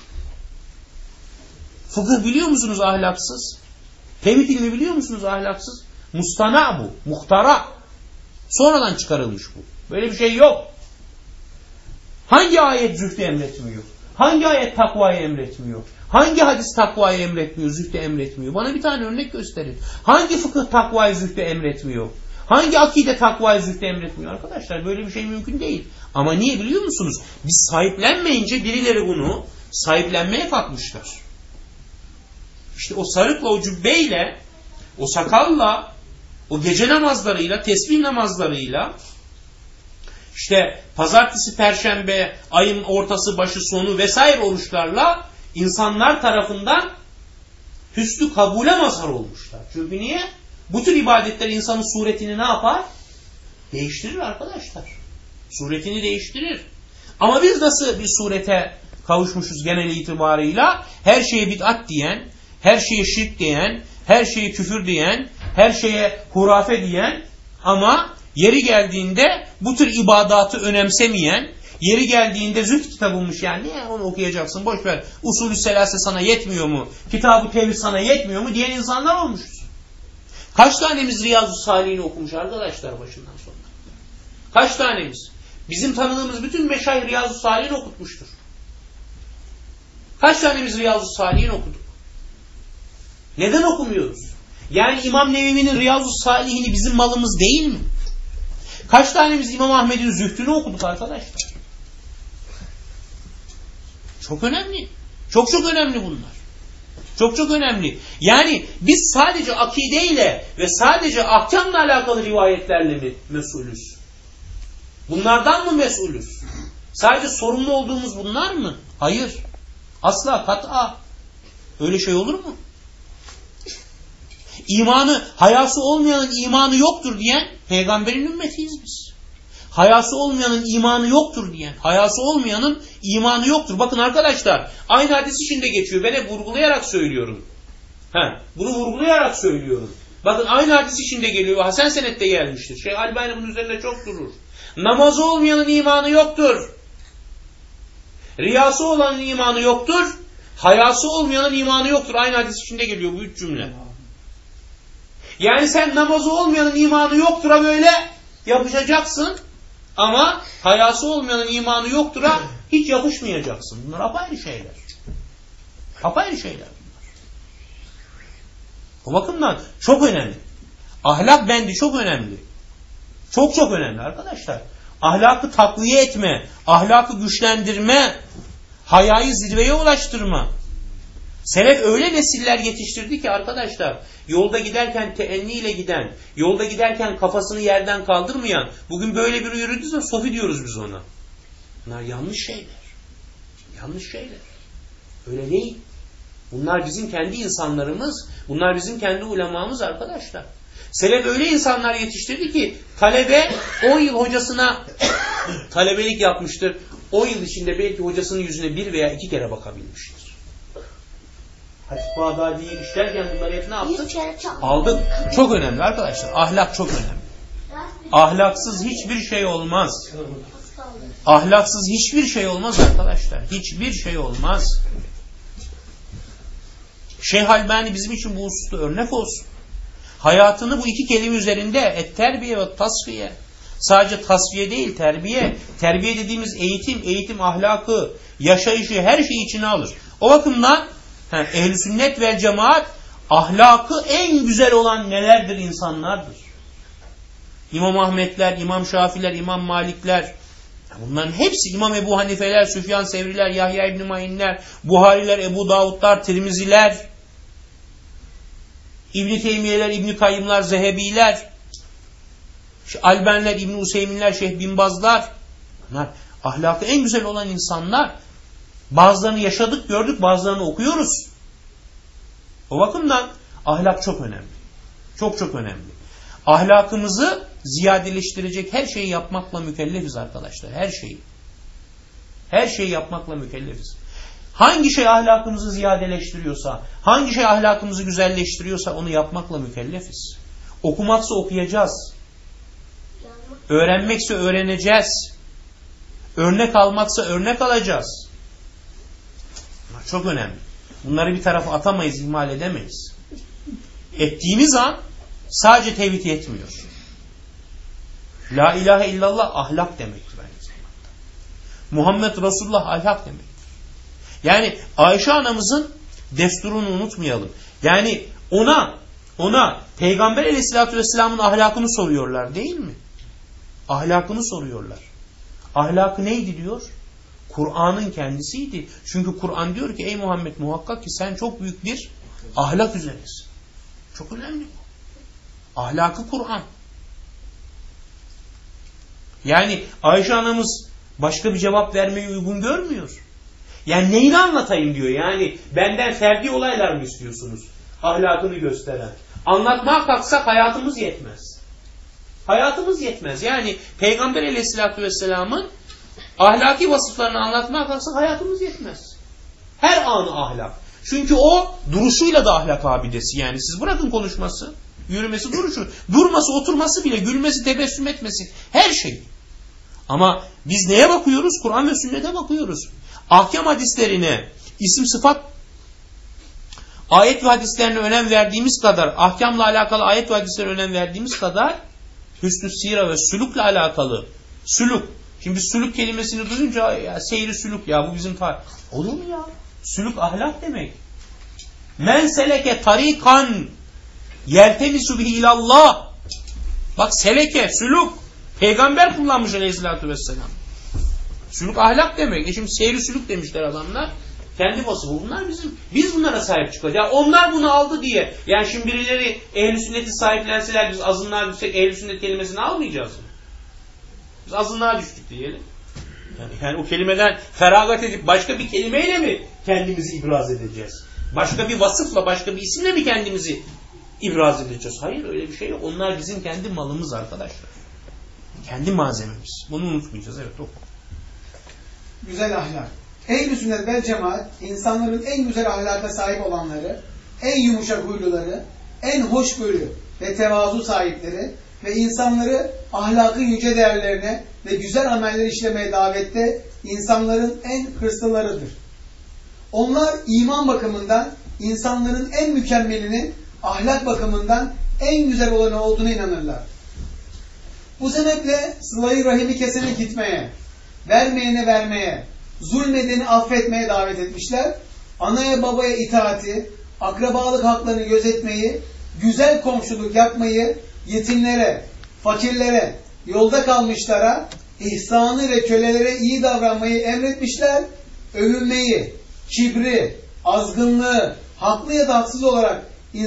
Fıkıh biliyor musunuz ahlaksız? Tevhid ilmi biliyor musunuz ahlaksız? Mustana bu, muhtara. Sonradan çıkarılmış bu. Böyle bir şey yok. Hangi ayet zühdü emretmiyor? Hangi ayet takvayı emretmiyor? Hangi hadis takvayı emretmiyor, zühdü emretmiyor? Bana bir tane örnek gösterin. Hangi fıkıh takvayı zühdü emretmiyor? Hangi akide takvayı zühdü emretmiyor? Arkadaşlar böyle bir şey mümkün değil. Ama niye biliyor musunuz? Biz sahiplenmeyince birileri bunu sahiplenmeye kalkmışlar. İşte o sarıkla, o cübbeyle, o sakalla, o gece namazlarıyla, tesbih namazlarıyla, işte pazartesi, perşembe, ayın ortası, başı, sonu vesaire oruçlarla insanlar tarafından hüsnü kabule mazhar olmuşlar. Çünkü niye? Bu tür ibadetler insanın suretini ne yapar? Değiştirir arkadaşlar. Suretini değiştirir. Ama biz nasıl bir surete kavuşmuşuz genel itibarıyla? Her şeye bid'at diyen, her şeye şirk diyen, her şeye küfür diyen, her şeye hurafe diyen ama yeri geldiğinde bu tür ibadatı önemsemeyen, yeri geldiğinde zühd kitabıymış yani niye onu okuyacaksın boş ver, usulü selase sana yetmiyor mu, kitabı tevhid sana yetmiyor mu diyen insanlar olmuşuz. Kaç tanemiz Riyazu Salih'ini okumuş arkadaşlar başından sonuna? Kaç tanemiz? Bizim tanıdığımız bütün meşayih Riyazu Salih'ini okutmuştur. Kaç tanemiz Riyazu Salih'ini okuduk? Neden okumuyoruz? Yani İmam Nevevi'nin Riyazu Salih'ini bizim malımız değil mi? Kaç tanemiz İmam Ahmed'in zühdünü okuduk arkadaşlar? Çok önemli. Çok çok önemli bunlar. Çok çok önemli. Yani biz sadece akideyle ve sadece ahkamla alakalı rivayetlerle mi mesulüz? Bunlardan mı mesulüz? Sadece sorumlu olduğumuz bunlar mı? Hayır. Asla kat'a. Öyle şey olur mu? İmanı, hayası olmayanın imanı yoktur diyen peygamberin ümmetiyiz biz. Hayası olmayanın imanı yoktur diyen, hayası olmayanın imanı yoktur. Bakın arkadaşlar, aynı hadis içinde geçiyor. Ben hep vurgulayarak söylüyorum. Bunu vurgulayarak söylüyorum. Bakın aynı hadis içinde geliyor. Hasen senette gelmiştir. Şeyh Albani bunun üzerinde çok durur. Namazı olmayanın imanı yoktur. Riyası olanın imanı yoktur. Hayası olmayanın imanı yoktur. Aynı hadis içinde geliyor bu üç cümle. Yani sen namazı olmayanın imanı yoktur'a böyle yapışacaksın ama hayası olmayanın imanı yoktur'a hiç yapışmayacaksın. Bunlar apayrı şeyler. Apayrı şeyler bunlar. O bakımdan çok önemli. Ahlak bendi çok önemli. Çok çok önemli arkadaşlar. Ahlakı takviye etme, ahlakı güçlendirme, hayayı zirveye ulaştırma. Selef öyle nesiller yetiştirdi ki arkadaşlar, yolda giderken teenniyle giden, yolda giderken kafasını yerden kaldırmayan, bugün böyle biri yürüdüyse sofi diyoruz biz ona. Bunlar yanlış şeyler. Yanlış şeyler. Öyle değil. Bunlar bizim kendi insanlarımız, bunlar bizim kendi ulemamız arkadaşlar. Selef öyle insanlar yetiştirdi ki talebe 10 yıl hocasına talebelik yapmıştır. 10 yıl içinde belki hocasının yüzüne 1 veya 2 kere bakabilmiştir. Hatip Bağdadi'yi işlerken bunları hep ne yaptık? Aldık. Çok önemli arkadaşlar. Ahlak çok önemli. Ahlaksız hiçbir şey olmaz. Ahlaksız hiçbir şey olmaz arkadaşlar. Hiçbir şey olmaz. Şeyh Albani bizim için bu hususta örnek olsun. Hayatını bu iki kelime üzerinde terbiye ve tasfiye. Sadece tasfiye değil, terbiye. Terbiye dediğimiz eğitim ahlakı, yaşayışı, her şeyi içine alır. O bakımdan ehl-i sünnet vel cemaat ahlakı en güzel olan nelerdir? İnsanlardır. İmam Ahmetler, İmam Şafiler, İmam Malikler, bunların hepsi İmam Ebu Hanifeler, Süfyan Sevriler, Yahya İbn Ma'inler, Buhariler, Ebu Davudlar, Tirmiziler, İbn Teymiyeler, İbn Kayyımlar, Zehebiler, Albenler, İbn Useyminler, Şeyh Bin Bazlar. Bunlar ahlakı en güzel olan insanlar. Bazılarını yaşadık, gördük, bazılarını okuyoruz. O bakımdan ahlak çok önemli. Çok çok önemli. Ahlakımızı ziyadeleştirecek her şeyi yapmakla mükellefiz arkadaşlar. Her şeyi. Her şeyi yapmakla mükellefiz. Hangi şey ahlakımızı ziyadeleştiriyorsa, hangi şey ahlakımızı güzelleştiriyorsa onu yapmakla mükellefiz. Okumaksa okuyacağız. Öğrenmekse öğreneceğiz. Örnek almaksa örnek alacağız. Bunlar çok önemli. Bunları bir tarafa atamayız, ihmal edemeyiz. Ettiğimiz an sadece tevhid yetmiyor. La ilahe illallah ahlak demektir aynı zamanda. Muhammed Resulullah ahlak demektir. Yani Ayşe anamızın desturunu unutmayalım. Yani ona Peygamber Aleyhisselatü Vesselam'ın ahlakını soruyorlar değil mi? Ahlakını soruyorlar. Ahlakı neydi diyor? Kur'an'ın kendisiydi. Çünkü Kur'an diyor ki ey Muhammed muhakkak ki sen çok büyük bir ahlak üzeresin. Çok önemli bu. Ahlakı Kur'an. Yani Ayşe anamız başka bir cevap vermeyi uygun görmüyor. Yani neyini anlatayım diyor. Yani benden ferdi olaylar mı istiyorsunuz? Ahlakını gösteren. Anlatmaya kalksak hayatımız yetmez. Hayatımız yetmez. Yani Peygamber Aleyhisselatü Vesselam'ın ahlaki vasıflarını anlatmaya kalksak hayatımız yetmez. Her anı ahlak. Çünkü o duruşuyla da ahlak abidesi. Yani siz bırakın konuşması, yürümesi, duruşu. Durması, oturması bile, gülmesi, tebessüm etmesi. Her şey. Ama biz neye bakıyoruz? Kur'an ve sünnete bakıyoruz. Ahkam hadislerine, isim sıfat ayet ve hadislerine önem verdiğimiz kadar, ahkamla alakalı ayet ve hadislere önem verdiğimiz kadar hüsnü sira ve sülükle alakalı. Sülük. Şimdi biz sülük kelimesini duyunca ya seyri sülük ya bu bizim olur mu ya? Sülük ahlak demek. Men seleke tarikan yeltemisu bihi ilallah. Bak seleke, sülük. Peygamber kullanmış Aleyhisselatü Vesselam. Sülük ahlak demek. Şimdi seyri sülük demişler adamlar. Kendi vasıfı. Bunlar biz bunlara sahip çıkacağız. Onlar bunu aldı diye. Yani şimdi birileri ehl-i sünneti sahiplenseler biz azınlığa düşsek ehl-i sünnet kelimesini almayacağız mı? Biz azınlığa düştük diyelim. Yani o kelimeden feragat edip başka bir kelimeyle mi kendimizi ibraz edeceğiz? Başka bir vasıfla, başka bir isimle mi kendimizi ibraz edeceğiz? Hayır öyle bir şey yok. Onlar bizim kendi malımız arkadaşlar. Kendi malzememiz. Bunu unutmayacağız. Evet oku. Güzel ahlak. Ehl-i sünnet vel cemaat insanların en güzel ahlaka sahip olanları, en yumuşak huyluları, en hoşgörü ve tevazu sahipleri ve insanları ahlakın yüce değerlerine ve güzel ameller işlemeye davette insanların en hırslılarıdır. Onlar iman bakımından insanların en mükemmelinin ahlak bakımından en güzel olanı olduğuna inanırlar. Bu sebeple sıla-i rahimi kesene gitmeye, vermeyene vermeye, zulmedeni affetmeye davet etmişler. Anaya babaya itaati, akrabalık haklarını gözetmeyi, güzel komşuluk yapmayı, yetimlere, fakirlere, yolda kalmışlara, ihsanı ve kölelere iyi davranmayı emretmişler. Övünmeyi, kibri, azgınlığı, haklı ya da haksız olarak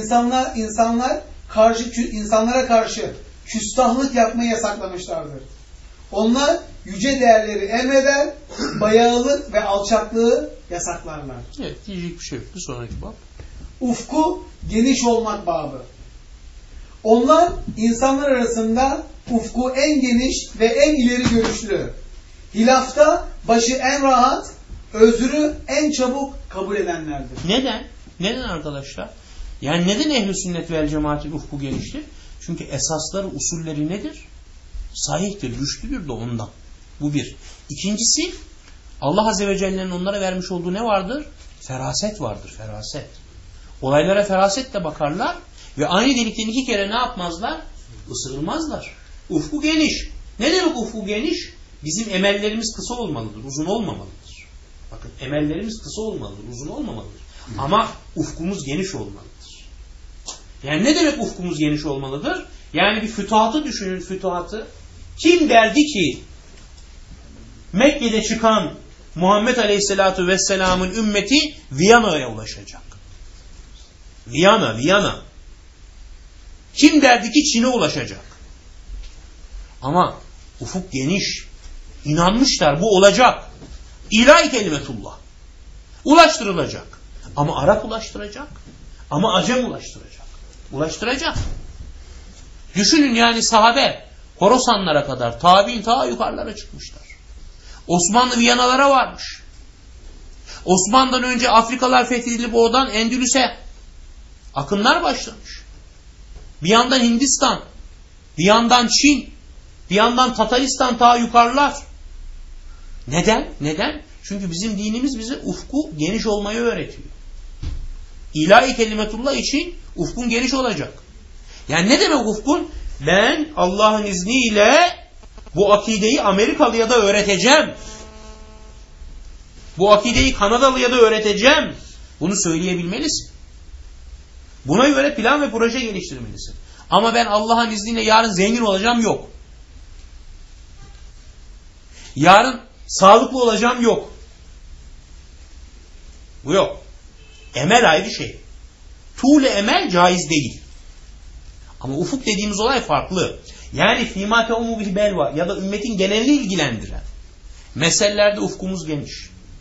insanlara karşı küstahlık yapmayı yasaklamışlardır. Onlar yüce değerleri emreder, bayağılık ve alçaklığı yasaklarlar. Evet, diyecek bir şey yok. Bir sonraki bab. Ufku geniş olmak babı. Onlar insanlar arasında ufku en geniş ve en ileri görüşlü. Hilafta başı en rahat, özrü en çabuk kabul edenlerdir. Neden? Neden arkadaşlar? Yani neden ehl-i sünnet vel cemaatin ufku geniştir? Çünkü esasları, usulleri nedir? Sahihtir, güçlüdür de ondan. Bu bir. İkincisi, Allah Azze ve Celle'nin onlara vermiş olduğu ne vardır? Feraset vardır, feraset. Olaylara ferasetle bakarlar ve aynı delikten iki kere ne yapmazlar? Isırılmazlar. Ufku geniş. Ne demek ufku geniş? Bizim emellerimiz kısa olmalıdır, uzun olmamalıdır. Bakın emellerimiz kısa olmalıdır, uzun olmamalıdır. Ama ufkumuz geniş olmalıdır. Yani ne demek ufkumuz geniş olmalıdır? Yani bir fütuhatı düşünün, fütuhatı. Kim derdi ki Mekke'de çıkan Muhammed Aleyhisselatü Vesselam'ın ümmeti Viyana'ya ulaşacak? Viyana. Kim derdi ki Çin'e ulaşacak? Ama ufuk geniş. İnanmışlar bu olacak. İlahi kelimetullah. Ulaştırılacak. Ama Arap ulaştıracak. Ama Acem ulaştıracak. Ulaştıracak. Düşünün yani sahabe Horasanlara kadar, tabi'in ta yukarılara çıkmışlar. Osmanlı Viyanalara varmış. Osmanlı'dan önce Afrikalar fethedilip oradan Endülüs'e akınlar başlamış. Bir yandan Hindistan, bir yandan Çin, bir yandan Tataristan ta yukarılar. Neden? Neden? Çünkü bizim dinimiz bize ufku geniş olmayı öğretiyor. İlahi kelimetullah için ufkun geniş olacak. Yani ne demek ufkun? Ben Allah'ın izniyle bu akideyi Amerikalıya da öğreteceğim. Bu akideyi Kanadalıya da öğreteceğim. Bunu söyleyebilmelisin. Buna göre plan ve proje geliştirmelisin. Ama ben Allah'ın izniyle yarın zengin olacağım yok. Yarın sağlıklı olacağım yok. Bu yok. Emel ayrı şey. Tuğle emel caiz değil. Ama ufuk dediğimiz olay farklı. Yani fîmâ te'umu bihi belva ya da ümmetin genelini ilgilendiren meselelerde ufkumuz geniş.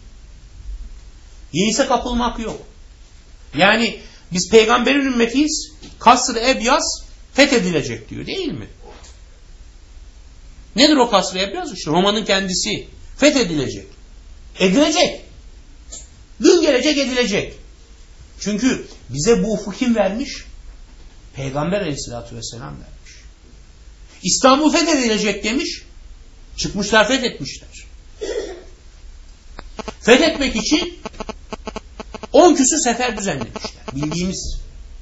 Yeise kapılmak yok. Yani biz peygamberin ümmetiyiz. Kasr-ı Ebyaz fethedilecek diyor değil mi? Nedir o Kasr-ı Ebyaz? İşte Roma'nın kendisi fethedilecek. Edilecek. Gün gelecek edilecek. Çünkü bize bu ufku kim vermiş? Peygamber Aleyhisselatü Vesselam vermiş. İstanbul fethedilecek demiş. Çıkmışlar fethetmişler. Fethetmek için 10 küsur sefer düzenlemişler. Bildiğimiz.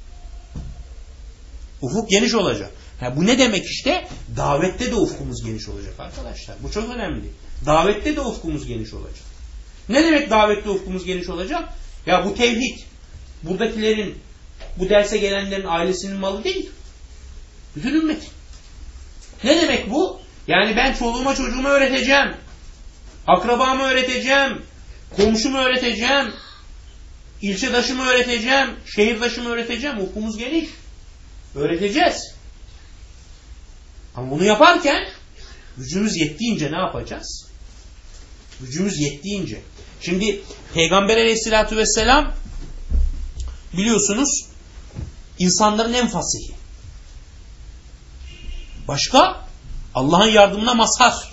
Ufuk geniş olacak. Bu ne demek işte? Davette de ufkumuz geniş olacak arkadaşlar. Bu çok önemli. Davette de ufkumuz geniş olacak. Ne demek davette ufkumuz geniş olacak? Ya bu tevhid, buradakilerin, bu derse gelenlerin ailesinin malı değil. Bütün ümmetin. Ne demek bu? Yani ben çoluğuma çocuğuma öğreteceğim. Akrabamı öğreteceğim. Komşumu öğreteceğim. İlçedaşımı öğreteceğim. Şehirdaşımı öğreteceğim. Ufkumuz geniş. Öğreteceğiz. Ama bunu yaparken gücümüz yettiğince ne yapacağız? Gücümüz yettiğince. Şimdi Peygamber Aleyhisselatü Vesselam biliyorsunuz insanların en fasihi. Başka Allah'ın yardımına mazhar.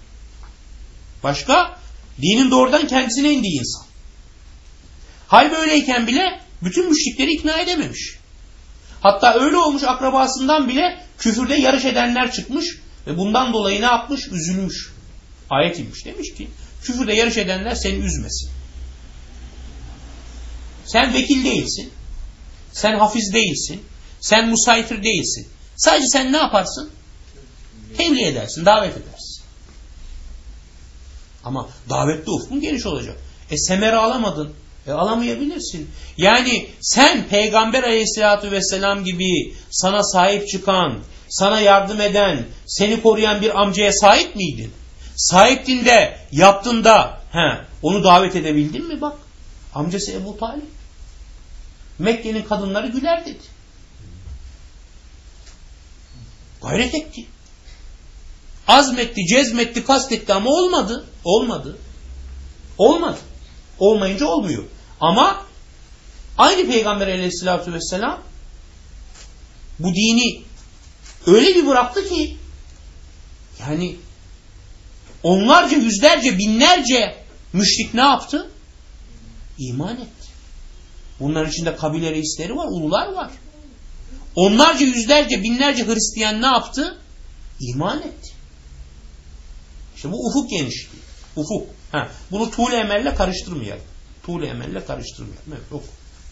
Başka dinin doğrudan kendisine indiği insan. Hal böyleyken bile bütün müşrikleri ikna edememiş. Hatta öyle olmuş akrabasından bile küfürde yarış edenler çıkmış ve bundan dolayı ne yapmış? Üzülmüş. Ayet inmiş. Demiş ki küfürde yarış edenler seni üzmesin. Sen vekil değilsin. Sen hafiz değilsin. Sen musaytir değilsin. Sadece sen ne yaparsın? Tebliğ edersin, davet edersin. Ama davette ufkun geniş olacak. Semeri alamadın. Alamayabilirsin. Yani sen Peygamber Aleyhisselatü Vesselam gibi sana sahip çıkan, sana yardım eden, seni koruyan bir amcaya sahip miydin? Sahiptin de, yaptın da onu davet edebildin mi? Bak, amcası Ebu Talib. Mekke'nin kadınları güler dedi. Gayret etti. Azmetti, cezmetti, kastetti ama olmadı. Olmadı. Olmadı. Olmayınca olmuyor. Ama aynı Peygamber Aleyhisselatü Vesselam bu dini öyle bir bıraktı ki yani onlarca, yüzlerce, binlerce müşrik ne yaptı? İman etti. Bunların içinde kabile reisleri var, ulular var. Onlarca, yüzlerce, binlerce Hristiyan ne yaptı? İman etti. İşte bu ufuk genişliği. Ufuk. Bunu tuğle emelle karıştırmayalım. Tuğle emelle karıştırmayalım. Evet, oku.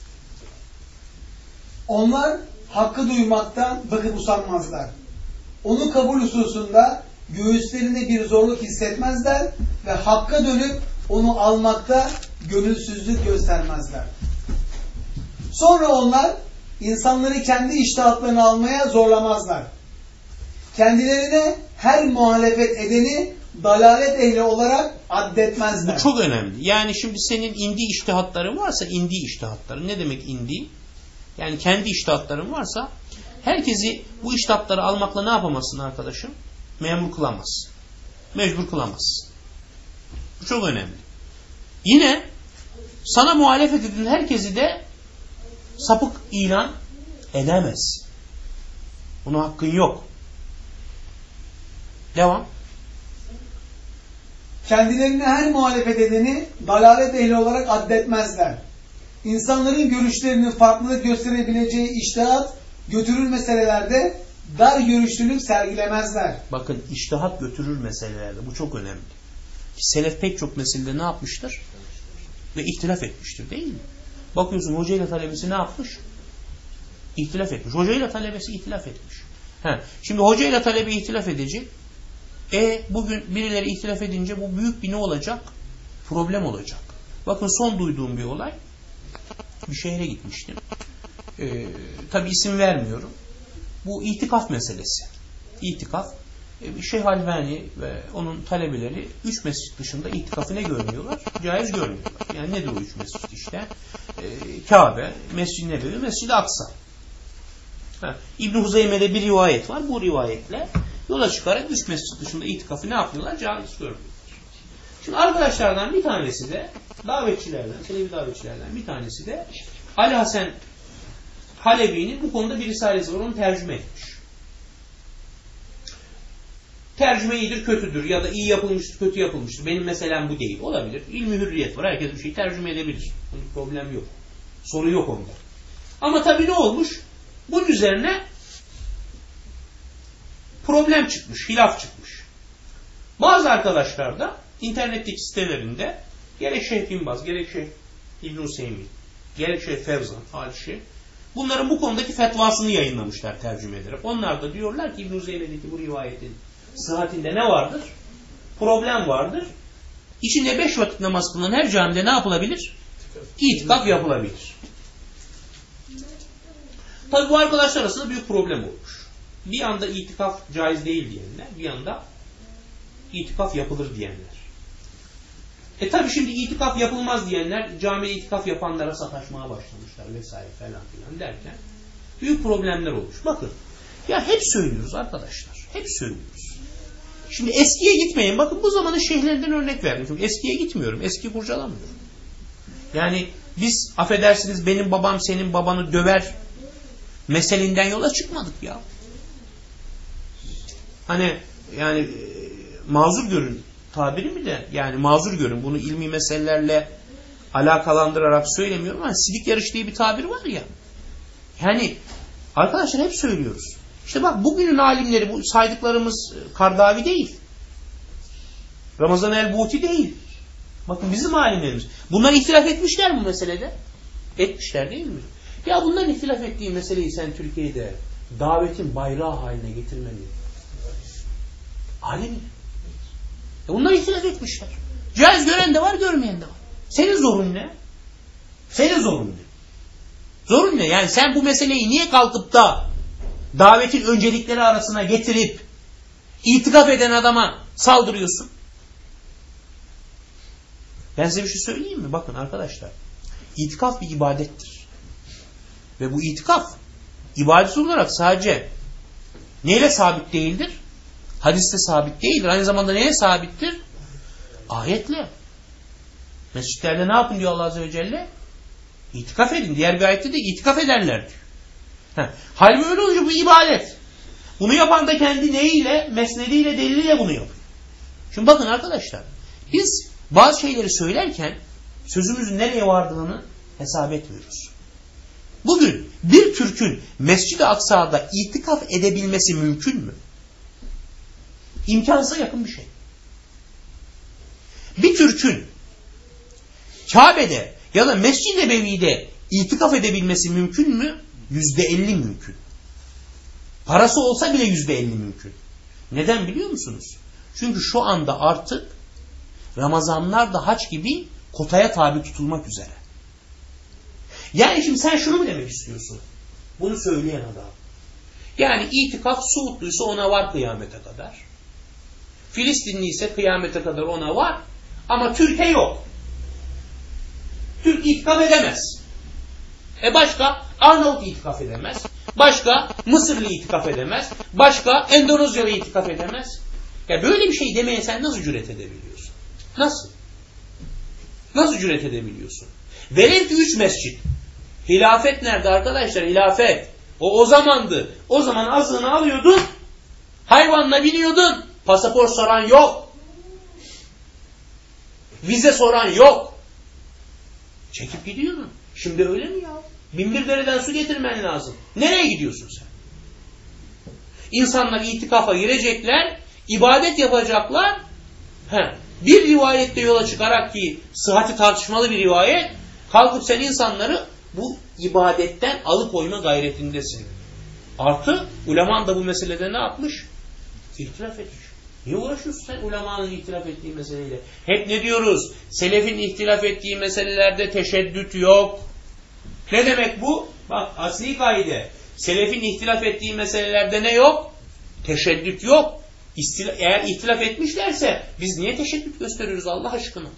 Onlar hakkı duymaktan bakıp usanmazlar. Onu kabul hususunda göğüslerinde bir zorluk hissetmezler ve hakka dönüp onu almakta gönülsüzlük göstermezler. Sonra onlar insanları kendi içtihatlarını almaya zorlamazlar. Kendilerine her muhalefet edeni dalalet ehli olarak addetmezler. Bu çok önemli. Yani şimdi senin indiği içtihatların varsa indiği içtihatların. Ne demek indiği? Yani kendi içtihatların varsa herkesi bu içtihatları almakla ne yapamazsın arkadaşım? Memur kılamazsın. Mecbur kılamazsın. Bu çok önemli. Yine sana muhalefet edin herkesi de sapık ilan edemez. Buna hakkın yok. Devam. Kendilerine her muhalefet edeni dalalet ehli olarak addetmezler. İnsanların görüşlerinin farklılık gösterebileceği içtihat götürür meselelerde dar görüşlülük sergilemezler. Bakın, içtihat götürür meselelerde. Bu çok önemli. Selef pek çok meselede ne yapmıştır? Ve ihtilaf etmiştir, değil mi? Bakıyorsun hocayla talebesi ne yapmış? İhtilaf etmiş. Hocayla talebesi ihtilaf etmiş. Şimdi hocayla talebe ihtilaf edecek. Bugün birileri ihtilaf edince bu büyük bir ne olacak? Problem olacak. Bakın, son duyduğum bir olay. Bir şehre gitmiştim. Tabi isim vermiyorum. Bu itikaf meselesi. İtikaf. Şeyh Albani ve onun talebeleri 3 mescit dışında itikafı ne görmüyorlar? Caiz görmüyorlar. Yani nedir o 3 mescit işte? Kabe, Mescid-i Nebevi, Mescid-i Aksa. İbn-i Huzeyme'de bir rivayet var. Bu rivayetle yola çıkarak 3 mescit dışında itikafı ne yapıyorlar? Caiz görmüyorlar. Şimdi arkadaşlardan bir tanesi de davetçilerden, Selefi davetçilerden bir tanesi de Ali Hasan Halevi'nin bu konuda bir risalesi var. Onu tercüme etmiş. Tercüme iyidir, kötüdür ya da iyi yapılmıştır, kötü yapılmıştır. Benim meselem bu değil. Olabilir. İlmi hürriyet var. Herkes bir şey tercüme edebilir. Bunun problem yok. Soru yok onda. Ama tabii ne olmuş? Bunun üzerine problem çıkmış, hilaf çıkmış. Bazı arkadaşlar da internetteki sitelerinde gerek Şeyh Bin Baz, gerek Şeyh İbn Hüseyin, gerek Şeyh Fevzan, Alişi, bunların bu konudaki fetvasını yayınlamışlar tercüme ederek. Onlar da diyorlar ki İbn Hüseyin'deki bu rivayetin sıhhatinde ne vardır? Problem vardır. İçinde 5 vakit namaz kılınan her camide ne yapılabilir? İtikaf yapılabilir. Tabi bu arkadaşlar arasında büyük problem olmuş. Bir anda itikaf caiz değil diyenler, bir anda itikaf yapılır diyenler. Tabi şimdi itikaf yapılmaz diyenler camide itikaf yapanlara sataşmaya başlamışlar vesaire falan filan derken büyük problemler olmuş. Bakın, ya hep söylüyoruz arkadaşlar. Hep söylüyoruz. Şimdi eskiye gitmeyin. Bakın, bu zamanın şeyhlerinden örnek verdim. Çünkü eskiye gitmiyorum. Eski kurcalamıyorum. Yani biz affedersiniz benim babam senin babanı döver meselinden yola çıkmadık ya. Hani yani mazur görün tabiri mi de, yani mazur görün, bunu ilmi meselelerle alakalandırarak söylemiyorum ama sidik yarış diye bir tabir var ya. Yani arkadaşlar hep söylüyoruz. İşte bak, bugünün alimleri, bu saydıklarımız Kardavi değil. Ramazan el-Buti değil. Bakın bizim alimlerimiz. Bunlar ihtilaf etmişler mi bu meselede? Etmişler değil mi? Ya bunların ihtilaf ettiği meseleyi sen Türkiye'de davetin bayrağı haline getirmeni alemi. Bunlar ihtilaf etmişler. Caiz gören de var, görmeyen de var. Senin zorun ne? Senin zorun ne? Zorun ne? Yani sen bu meseleyi niye kalkıp da davetin öncelikleri arasına getirip itikaf eden adama saldırıyorsun? Ben size bir şey söyleyeyim mi? Bakın arkadaşlar, itikaf bir ibadettir. Ve bu itikaf ibadet olarak sadece neyle sabit değildir? Hadiste sabit değildir. Aynı zamanda neye sabittir? Ayetle. Mescitlerde ne yapın diyor Allah Azze ve Celle? İtikaf edin. Diğer bir ayette de itikaf ederler diyor. Halbuki öyle olunca bu ibadet. Bunu yapan da kendi neyiyle? Mesnediyle, deliliyle bunu yapıyor. Şimdi bakın arkadaşlar, biz bazı şeyleri söylerken sözümüzün nereye vardığını hesap etmiyoruz. Bugün bir Türk'ün Mescid-i Aksa'da itikaf edebilmesi mümkün mü? İmkansıza yakın bir şey. Bir Türk'ün Kabe'de ya da Mescid-i Nebevi'de itikaf edebilmesi mümkün mü? %50 mümkün. Parası olsa bile %50 mümkün. Neden biliyor musunuz? Çünkü şu anda artık Ramazanlar da hac gibi kotaya tabi tutulmak üzere. Yani şimdi sen şunu mu demek istiyorsun? Bunu söyleyen adam. Yani itikaf Suudluysa ona var kıyamete kadar. Filistinli ise kıyamete kadar ona var. Ama Türk'e yok. Türk itikaf edemez. Başka Arnavut itikaf edemez. Başka Mısırlı itikaf edemez. Başka Endonezyalı itikaf edemez. Ya böyle bir şey demeye sen nasıl cüret edebiliyorsun? Nasıl? Nasıl cüret edebiliyorsun? Velev ki 3 mescit. Hilafet nerede arkadaşlar? Hilafet. O zamandı. O zaman azığını alıyordun. Hayvanla biniyordun. Pasaport soran yok. Vize soran yok. Çekip gidiyordun. Şimdi öyle mi ya? Binbir dereden su getirmen lazım. Nereye gidiyorsun sen? İnsanlar itikafa girecekler, ibadet yapacaklar. Bir rivayette yola çıkarak ki sıhhati tartışmalı bir rivayet, kalkıp sen insanları bu ibadetten alıkoyma gayretindesin. Artı uleman da bu meselede ne yapmış? İhtilaf etmiş. Niye uğraşıyorsun sen ulemanın ihtilaf ettiği meseleyle? Hep ne diyoruz? Selefin ihtilaf ettiği meselelerde teşeddüt yok. Ne demek bu? Bak asli kaide. Selefin ihtilaf ettiği meselelerde ne yok? Teşeddüt yok. Eğer ihtilaf etmişlerse biz niye teşeddüt gösteriyoruz Allah aşkına?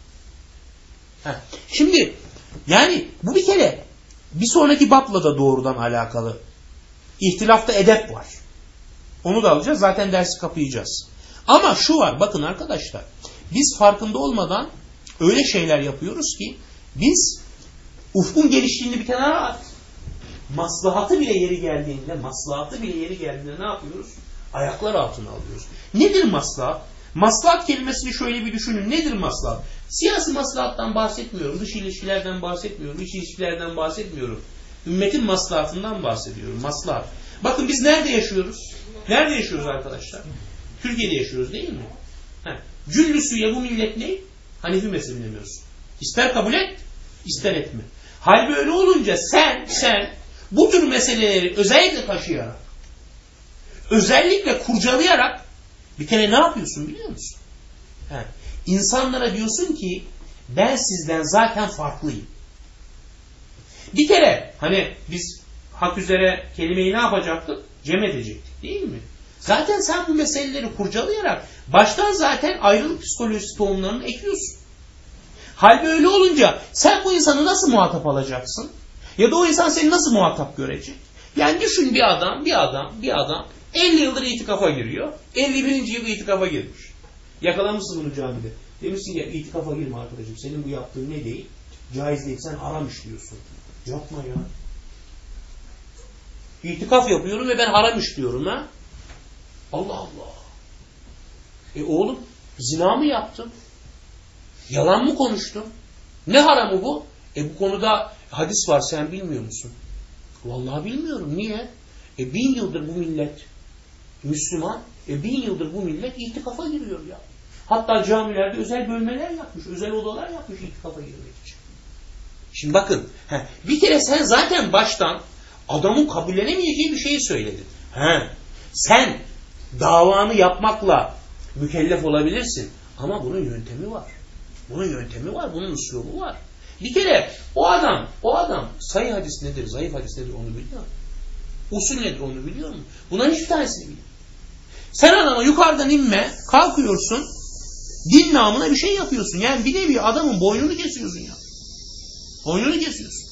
Şimdi yani bu bir kere bir sonraki babla da doğrudan alakalı. İhtilafta edep var. Onu da alacağız. Zaten dersi kapayacağız. Ama şu var bakın arkadaşlar. Biz farkında olmadan öyle şeyler yapıyoruz ki biz ufkun geliştiğini bir kenara at. Maslahatı bile yeri geldiğinde ne yapıyoruz? Ayaklar altına alıyoruz. Nedir maslahat? Maslahat kelimesini şöyle bir düşünün. Nedir maslahat? Siyasi maslahattan bahsetmiyorum. Dış ilişkilerden bahsetmiyorum. İç ilişkilerden bahsetmiyorum. Ümmetin maslahatından bahsediyorum. Maslahat. Bakın biz nerede yaşıyoruz? Nerede yaşıyoruz arkadaşlar? Türkiye'de yaşıyoruz değil mi? Cüllüsüyle bu millet ne? Hanefi mezhebine mensup. İster kabul et, ister etme. Hal böyle olunca sen bu tür meseleleri özellikle taşıyarak, özellikle kurcalayarak bir kere ne yapıyorsun biliyor musun? İnsanlara diyorsun ki ben sizden zaten farklıyım. Bir kere hani biz hak üzere kelimeyi ne yapacaktık? Cem edecektik değil mi? Zaten sen bu meseleleri kurcalayarak baştan zaten ayrılık psikolojisi tohumlarını ekiyorsun. Hal böyle olunca sen bu insanı nasıl muhatap alacaksın? Ya da o insan seni nasıl muhatap görecek? Yani düşün bir adam 50 yıldır itikafa giriyor. 51. yıl itikafa girmiş. Yakalamışsın bunu camide. Demişsin ya itikafa girme arkadaşım. Senin bu yaptığın ne değil? Caiz değil. Sen haram işliyorsun. Yapma ya. İtikaf yapıyorum ve ben haram işliyorum ha. Allah Allah. Oğlum zina mı yaptım? Yalan mı konuştum? Ne haramı bu? Bu konuda hadis var sen bilmiyor musun? Vallahi bilmiyorum. Niye? 1000 yıldır bu millet Müslüman. 1000 yıldır bu millet itikafa giriyor ya. Hatta camilerde özel bölmeler yapmış. Özel odalar yapmış itikafa girmek için. Şimdi bakın. Bir kere sen zaten baştan adamın kabullenemeyeceği bir şeyi söyledin. Sen davanı yapmakla mükellef olabilirsin. Ama bunun yöntemi var. Bunun üslubu var. Bir kere o adam sahih hadis nedir, zayıf hadis nedir onu biliyor mu? Usul nedir onu biliyor mu? Bunların hiçbir tanesini bilmiyor. Sen adama yukarıdan inme, kalkıyorsun, din namına bir şey yapıyorsun. Yani bir nevi adamın boynunu kesiyorsun ya. Boynunu kesiyorsun.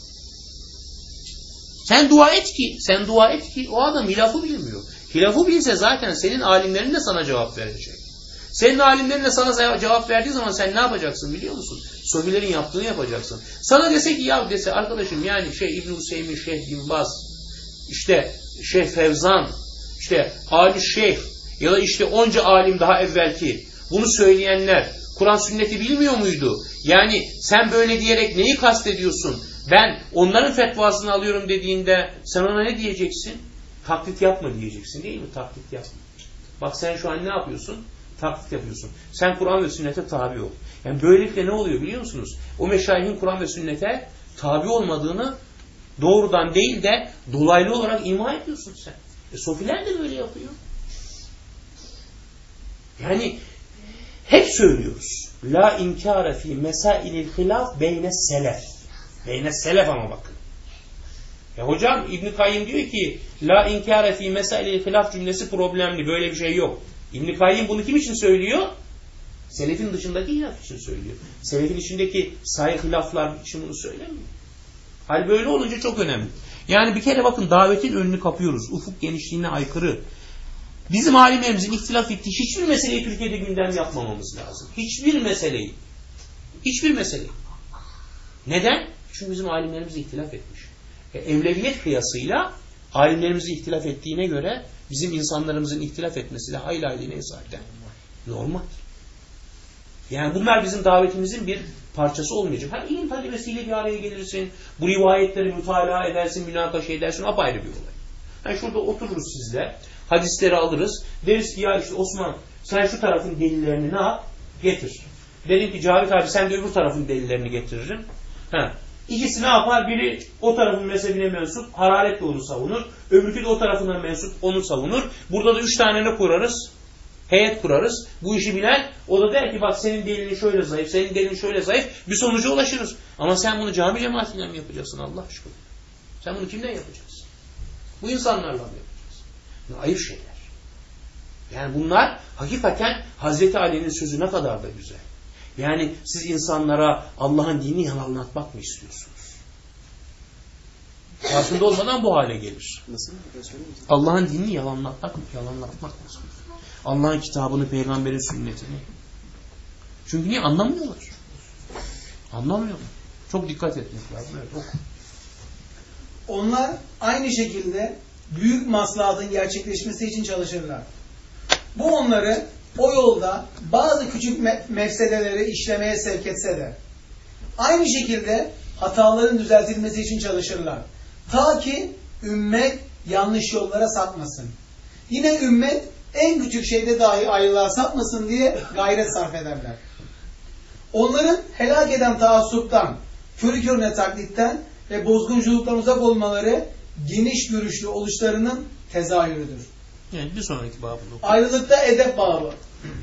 Sen dua et ki o adam hilafı bilmiyor. Hilafı bilse zaten senin alimlerin de sana cevap verecek. Senin alimlerin de sana cevap verdiği zaman sen ne yapacaksın biliyor musun? Sofilerin yaptığını yapacaksın. Sana dese ki dese arkadaşım yani İbn-i Hüseyin, Şeyh Bin Baz, işte Şeyh Fevzan, işte Ali Şeyh ya da işte onca alim daha evvelki bunu söyleyenler Kur'an sünneti bilmiyor muydu? Yani sen böyle diyerek neyi kastediyorsun? Ben onların fetvasını alıyorum dediğinde sen ona ne diyeceksin? Taklit yapma diyeceksin değil mi? Taklit yapma. Bak sen şu an ne yapıyorsun? Taklit yapıyorsun. Sen Kur'an ve sünnete tabi ol. Yani böylelikle ne oluyor biliyor musunuz? O meşayihin Kur'an ve sünnete tabi olmadığını doğrudan değil de dolaylı olarak ima ediyorsun sen. Sofiler de böyle yapıyor. Yani hep söylüyoruz. La inkâre fî mesâilil hilâf beynes selef. Beynes selef ama bakın. Hocam İbn-i Kayyim diyor ki la inkâre fî mesâilil hilâf cümlesi problemli. Böyle bir şey yok. İbn-i Kayyim bunu kim için söylüyor? Selefin dışındaki hilaf için söylüyor. Selefin içindeki sahih hilaflar için bunu söylemiyor. Hal böyle olunca çok önemli. Yani bir kere bakın davetin önünü kapıyoruz. Ufuk genişliğine aykırı. Bizim alimlerimizin ihtilaf ettiği hiçbir meseleyi Türkiye'de gündem yapmamamız lazım. Hiçbir meseleyi. Neden? Çünkü bizim alimlerimiz ihtilaf etmiş. Evleviyet kıyasıyla alimlerimiz ihtilaf ettiğine göre Bizim insanlarımızın ihtilaf etmesi de hayli hayli ne zaten? Normal. Yani bunlar bizim davetimizin bir parçası olmayacak. Ha, ilim talebesiyle bir araya gelirsin, bu rivayetleri mütalaa edersin, münakaşa edersin, apayrı bir olay. Yani şurada otururuz sizle, hadisleri alırız, deriz ki ya işte Osman sen şu tarafın delillerini ne yap? Getir. Dedim ki Cavit abi sen de öbür tarafın delillerini getiririm. Ha. İkisi ne yapar? Biri o tarafın mezhebine mensup, hararetle onu savunur. Öbürkü de o tarafından mensup, onu savunur. Burada da 3 tane ne kurarız? Heyet kurarız. Bu işi bilen, o da der ki bak senin delilin şöyle zayıf, senin delilin şöyle zayıf, bir sonuca ulaşırız. Ama sen bunu cami cemaatiyle mi yapacaksın Allah aşkına? Sen bunu kimle yapacaksın? Bu insanlarla mı yapacaksın? Bu ayıp şeyler. Yani bunlar hakikaten Hazreti Ali'nin sözü ne kadar da güzel. Yani siz insanlara Allah'ın dinini yalanlatmak mı istiyorsunuz? Farkında olmadan bu hale gelir. Allah'ın dinini yalanlatmak mı istiyorsunuz? Allah'ın kitabını, peygamberin sünnetini. Çünkü niye? Anlamıyorlar. Anlamıyorlar. Çok dikkat etmek lazım. Evet, onlar aynı şekilde büyük maslahatın gerçekleşmesi için çalışırlar. Bu onları o yolda bazı küçük mefsedeleri işlemeye sevk etse de aynı şekilde hataların düzeltilmesi için çalışırlar. Ta ki ümmet yanlış yollara sapmasın. Yine ümmet en küçük şeyde dahi ayrılığa sapmasın diye gayret sarf ederler. Onların helak eden taassuptan, körü körüne taklitten ve bozgunculuktan uzak olmaları geniş görüşlü oluşlarının tezahürüdür. Evet, bir sonraki babı. Ayrılıkta edep babı.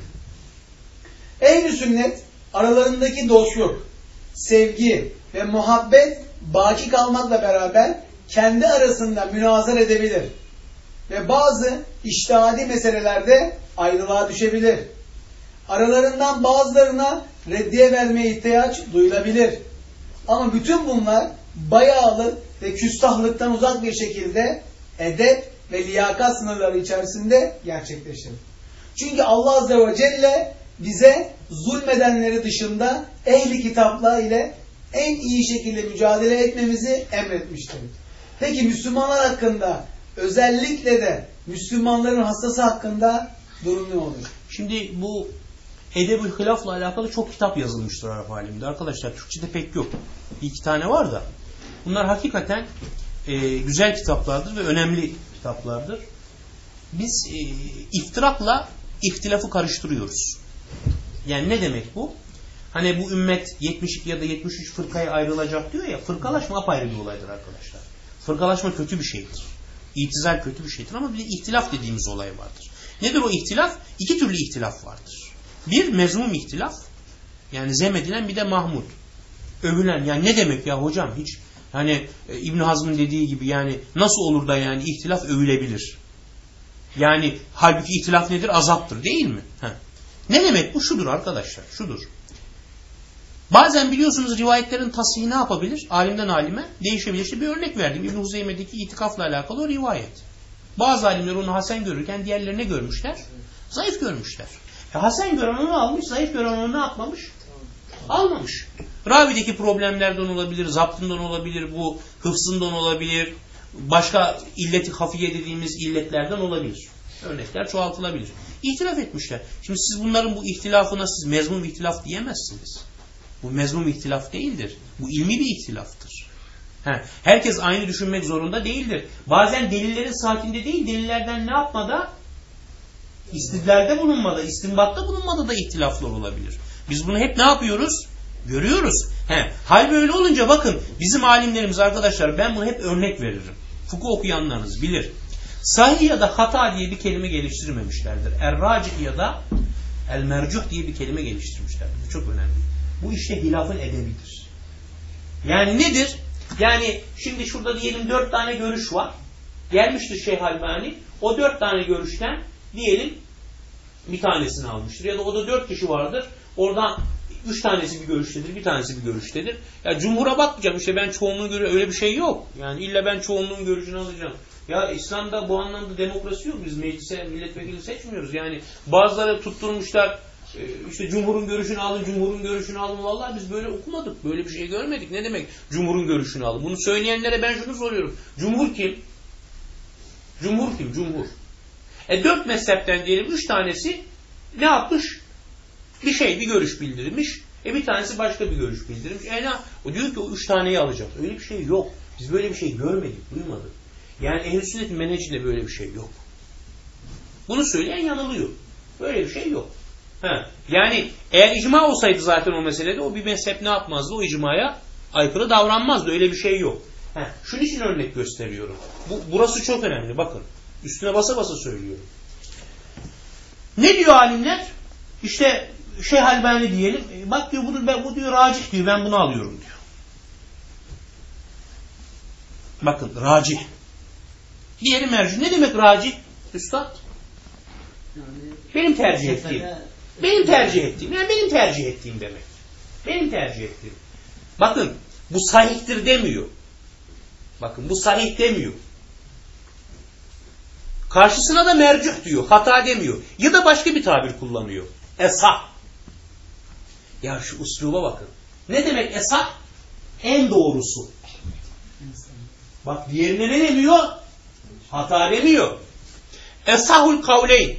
Ehl-i sünnet aralarındaki dostluk, sevgi ve muhabbet baki kalmakla beraber kendi arasında münazara edebilir ve bazı içtihadi meselelerde ayrılığa düşebilir. Aralarından bazılarına reddiye vermeye ihtiyaç duyulabilir. Ama bütün bunlar bayağılık ve küstahlıktan uzak bir şekilde edep ve liyakat sınırları içerisinde gerçekleşir. Çünkü Allah Azze ve Celle bize zulmedenleri dışında ehli kitaplar ile en iyi şekilde mücadele etmemizi emretmiştir. Peki Müslümanlar hakkında, özellikle de Müslümanların hastası hakkında durum ne olur? Şimdi bu Edeb-ül Hilaf'la alakalı çok kitap yazılmıştır Arap aleminde. Arkadaşlar Türkçe'de pek yok. Bir iki tane var da. Bunlar hakikaten güzel kitaplardır ve önemli kitaplardır. Biz iftirakla ihtilafı karıştırıyoruz. Yani ne demek bu? Hani bu ümmet 72 ya da 73 fırkaya ayrılacak diyor ya, fırkalaşma apayrı bir olaydır arkadaşlar. Fırkalaşma kötü bir şeydir. İtizal kötü bir şeydir ama bir de ihtilaf dediğimiz olay vardır. Nedir o ihtilaf? İki türlü ihtilaf vardır. Bir mezmum ihtilaf, yani zemmedilen, bir de mahmud. Övülen, yani ne demek ya hocam hiç, hani İbn Hazm'ın dediği gibi yani nasıl olur da yani ihtilaf övülebilir? Yani halbuki ihtilaf nedir? Azaptır değil mi? Ne demek bu? Şudur arkadaşlar, şudur. Bazen biliyorsunuz rivayetlerin tashihi ne yapabilir? Alimden alime değişebilir. İşte bir örnek verdim. İbn-i Huzeyme'deki itikafla alakalı o rivayet. Bazı alimler onu hasen görürken diğerleri ne görmüşler? Zayıf görmüşler. Hasen gören onu almış, zayıf gören onu ne yapmamış? Almamış. Ravideki problemlerden olabilir, zaptından olabilir, bu hıfzından olabilir, başka illeti hafiye dediğimiz illetlerden olabilir. Örnekler çoğaltılabilir. İhtilaf etmişler. Şimdi siz bunların bu ihtilafına siz mezmum ihtilaf diyemezsiniz. Bu mezmum ihtilaf değildir. Bu ilmi bir ihtilaftır. Herkes aynı düşünmek zorunda değildir. Bazen delillerin saatinde değil, delillerden ne yapmada? İstidlalde bulunmada, istinbatta bulunmada da ihtilaflar olabilir. Biz bunu hep ne yapıyoruz? Görüyoruz. Hal böyle olunca bakın bizim alimlerimiz arkadaşlar, ben bunu hep örnek veririm. Fıkıh okuyanlarınız bilir. Sahih ya da hata diye bir kelime geliştirmemişlerdir. Er-racih ya da el-mercuh diye bir kelime geliştirmişlerdir. Bu çok önemli. Bu işte hilafın edebidir. Yani nedir? Yani şimdi şurada diyelim 4 tane görüş var. Gelmiştir Şeyh Albani. O 4 tane görüşten diyelim bir tanesini almıştır. Ya da o da 4 kişi vardır. Oradan 3 tanesi bir görüştedir, bir tanesi bir görüştedir. Ya cumhura bakmayacağım. İşte ben çoğunluğun görüşü, öyle bir şey yok. Yani illa ben çoğunluğun görüşünü alacağım. Ya İslam'da bu anlamda demokrasi yok. Biz meclise milletvekili seçmiyoruz. Yani bazıları tutturmuşlar. İşte cumhurun görüşünü alın, cumhurun görüşünü alın. Vallahi biz böyle okumadık. Böyle bir şey görmedik. Ne demek cumhurun görüşünü alın? Bunu söyleyenlere ben şunu soruyorum. Cumhur kim? Cumhur kim? Cumhur. 4 mezhepten diyelim 3 tanesi ne yapmış? Bir görüş bildirmiş. Bir tanesi başka bir görüş bildirmiş. O diyor ki o 3 taneyi alacağız. Öyle bir şey yok. Biz böyle bir şey görmedik, duymadık. Yani Ehl-i Sünnet'in menhecinde böyle bir şey yok. Bunu söyleyen yanılıyor. Böyle bir şey yok. Yani eğer icma olsaydı zaten o meselede o bir mezhep ne yapmazdı? O icmaya aykırı davranmazdı. Öyle bir şey yok. Şunun için örnek gösteriyorum. Burası çok önemli. Bakın. Üstüne basa basa söylüyorum. Ne diyor alimler? İşte Şeyh Albani diyelim. Bak diyor bu diyor racih diyor. Ben bunu alıyorum diyor. Bakın racih. Diğeri merci. Ne demek racih? Üstad. Benim tercih ettiğim. Benim tercih ettiğim. Yani benim tercih ettiğim demek. Benim tercih ettiğim. Bakın bu sahihtir demiyor. Bakın bu sahih demiyor. Karşısına da mercuh diyor. Hata demiyor. Ya da başka bir tabir kullanıyor. Esah. Ya şu usluba bakın. Ne demek esah? En doğrusu. Bak diğerine ne demiyor? Hata demiyor. Esahul kavleyn.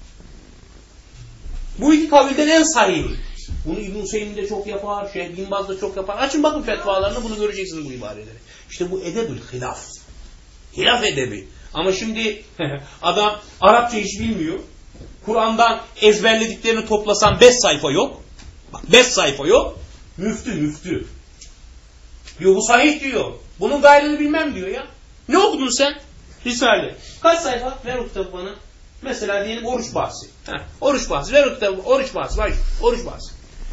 Bu iki kavilden en sahihi. Bunu İbn-i Hüseyin de çok yapar, Şeyh Bin Baz da çok yapar. Açın bakın fetvalarını bunu göreceksiniz bu ibareleri. İşte bu edebül hilaf. Hilaf edebi. Ama şimdi adam Arapça hiç bilmiyor. Kur'an'dan ezberlediklerini toplasan 5 sayfa yok. Bak 5 sayfa yok. Müftü. Diyor bu sahih diyor. Bunun gayrını bilmem diyor ya. Ne okudun sen? Risale. Kaç sayfa? Ver o kitabı bana. Mesela diyelim oruç bahsi. Oruç bahsi. Ver o kitabı. Oruç bahsi. Var. Oruç bahsi.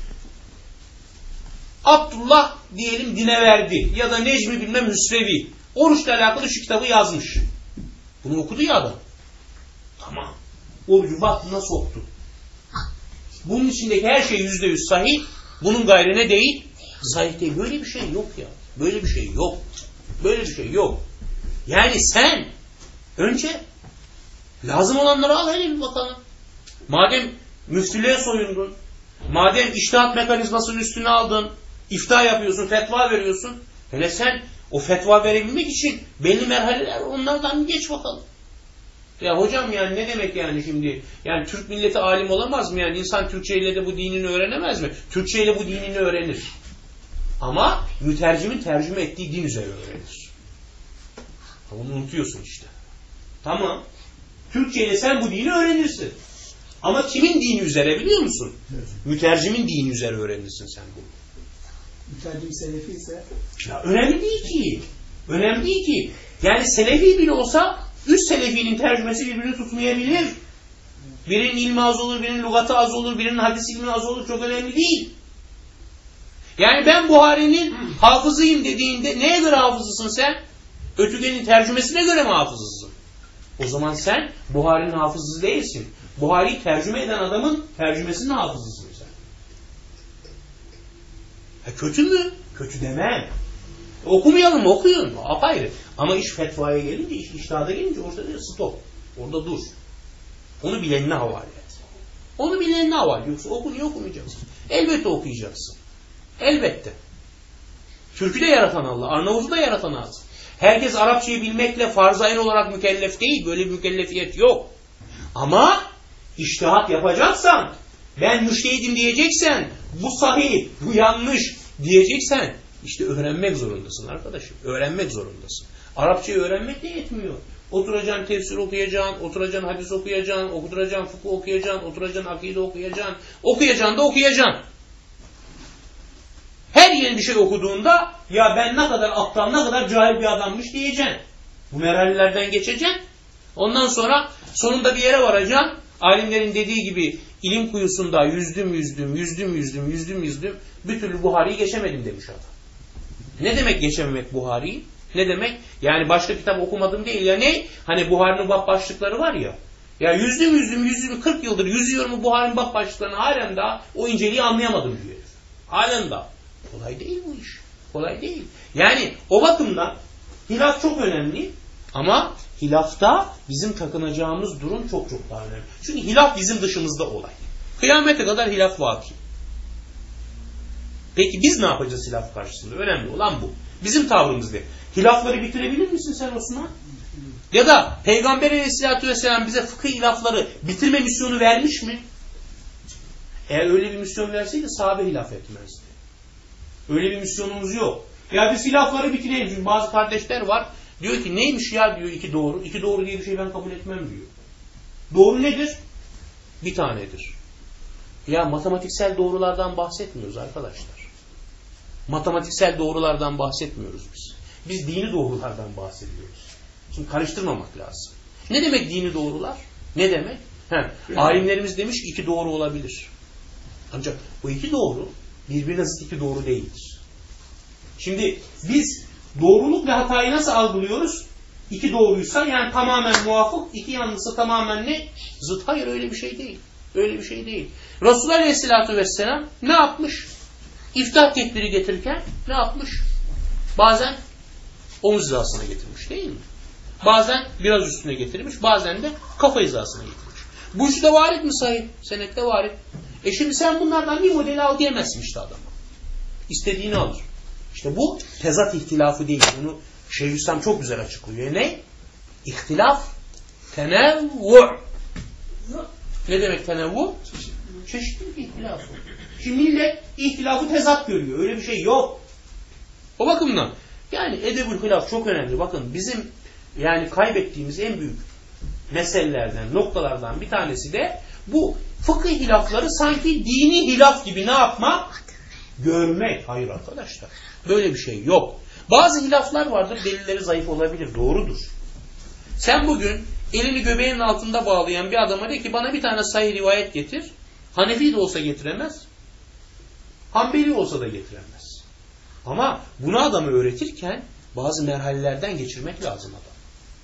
Abdullah diyelim Dineverdi ya da Necmi bilmem Hüsrevi. Oruçla alakalı şu kitabı yazmış. Bunu okudu ya adam. Tamam. Orucu baktığına soktu. Bunun içindeki her şey %100 sahih. Bunun gayrı ne değil? Sahih değil. Böyle bir şey yok ya. Böyle bir şey yok. Böyle bir şey yok. Yani sen önce lazım olanları al hele bir bakalım. Madem müftülüğe soyundun, madem içtihat mekanizmasının üstüne aldın, ifta yapıyorsun, fetva veriyorsun. Hele sen o fetva verebilmek için belli merhaleler onlardan geç bakalım. Ya hocam yani ne demek yani şimdi? Yani Türk milleti alim olamaz mı? Yani insan Türkçeyle de bu dinini öğrenemez mi? Türkçeyle bu dinini öğrenir. Ama mütercimin tercüme ettiği din üzere öğrenir. Bunu unutuyorsun işte. Tamam. Türkçeyle sen bu dini öğrenirsin. Ama kimin dini üzere biliyor musun? Evet. Mütercimin dini üzere öğrenirsin sen bunu. Mütercim selefi ise? Ya önemli değil ki. Önemli değil ki. Yani selefi bile olsa üst selefinin tercümesi birbirini tutmayabilir. Birinin ilmi az olur, birinin lügatı az olur, birinin hadis ilmi az olur. Çok önemli değil. Yani ben Buhari'nin hafızıyım dediğinde neye göre hafızısın sen? Ötügen'in tercümesine göre mi hafızısın? O zaman sen Buhari'nin hafızı değilsin. Buhari'yi tercüme eden adamın tercümesinin hafızısın sen. Kötü mü? Kötü demem. Okumayalım mı? Okuyun. Apayrı. Ama iş fetvaya gelince, iş içtihada gelince ortada stop. Orada dur. Onu bilenine havale et. Onu bilenine havale. Yoksa okumayacaksın. Elbette okuyacaksın. Elbette. Türk'ü de yaratan Allah. Arnavut'u da yaratan Allah. Herkes Arapçayı bilmekle farz-ı ayn olarak mükellef değil. Böyle bir mükellefiyet yok. Ama içtihat yapacaksan, ben müştehidim diyeceksen, bu sahih, bu yanlış diyeceksen, işte öğrenmek zorundasın arkadaşım. Öğrenmek zorundasın. Arapçayı öğrenmek de yetmiyor. Oturacaksın tefsir okuyacaksın, oturacaksın hadis okuyacaksın, oturacaksın fıkıh okuyacaksın, oturacaksın akide okuyacaksın. Okuyacaksın da okuyacaksın. Her yeni bir şey okuduğunda ya ben ne kadar aptal, ne kadar cahil bir adammış diyeceksin. Bu merhalelerden geçeceksin. Ondan sonra sonunda bir yere varacaksın. Alimlerin dediği gibi ilim kuyusunda yüzdüm. Bir türlü Buhari'yi geçemedim demiş adam. Ne demek geçememek Buhari'yi? Ne demek? Yani başka kitap okumadım değil ya ne? Hani Buhari'nin bab başlıkları var ya. Ya yüzdüm 40 yıldır yüzüyorum Buhari'nin bab başlıklarını halen daha o inceliği anlayamadım diyor. Halen daha. Kolay değil bu iş. Kolay değil. Yani o bakımdan hilaf çok önemli ama hilafta bizim takınacağımız durum çok daha önemli. Çünkü hilaf bizim dışımızda olay. Kıyamete kadar hilaf vaki. Peki biz ne yapacağız hilaf karşısında? Önemli olan bu. Bizim tavrımız ne? Hilafları bitirebilir misin sen Osman? Ya da Peygamber Aleyhisselatü Vesselam bize fıkıh hilafları bitirme misyonu vermiş mi? Eğer öyle bir misyon verseydi sahabe hilaf etmezdi. Öyle bir misyonumuz yok. Ya biz hilafları bitirelim. Çünkü bazı kardeşler var. Diyor ki neymiş ya diyor iki doğru. İki doğru diye bir şey ben kabul etmem diyor. Doğru nedir? Bir tanedir. Ya matematiksel doğrulardan bahsetmiyoruz arkadaşlar. Matematiksel doğrulardan bahsetmiyoruz biz. Biz dini doğrulardan bahsediyoruz. Şimdi karıştırmamak lazım. Ne demek dini doğrular? Ne demek? Alimlerimiz demiş ki iki doğru olabilir. Ancak bu iki doğru birbirine zıt iki doğru değildir. Şimdi biz doğruluk ve hatayı nasıl algılıyoruz? İki doğruysa yani tamamen muvafık, iki yanlışsa tamamen ne? Zıt. Hayır, öyle bir şey değil. Öyle bir şey değil. Resulullah Aleyhisselatü Vesselam ne yapmış? İftah tekbiri getirirken ne yapmış? Bazen omuz hizasına getirmiş değil mi? Bazen biraz üstüne getirmiş, bazen de kafa hizasına getirmiş. Bu üçü de varit mi sahih? Senette varit. Şimdi sen bunlardan bir modeli al diyemezsin işte adama. İstediğini alır. İşte bu tezat ihtilafı değil. Bunu Şeyhülislam çok güzel açıklıyor. Ne? İhtilaf, tenevvu. Ne demek tenevvu? Çeşitlilik ihtilafı. Şimdi millet ihtilafı tezat görüyor. Öyle bir şey yok. O bakımdan yani edebül hilaf çok önemli. Bakın bizim yani kaybettiğimiz en büyük meselelerden, noktalardan bir tanesi de bu fıkıh hilafları sanki dini hilaf gibi ne yapmak? Görmek. Hayır arkadaşlar. Böyle bir şey yok. Bazı hilaflar vardır, delilleri zayıf olabilir. Doğrudur. Sen bugün elini göbeğinin altında bağlayan bir adama de ki bana bir tane sahih rivayet getir. Hanefi de olsa getiremez. Hanbeli olsa da getiremez. Ama bunu adamı öğretirken bazı merhalelerden geçirmek lazım adam.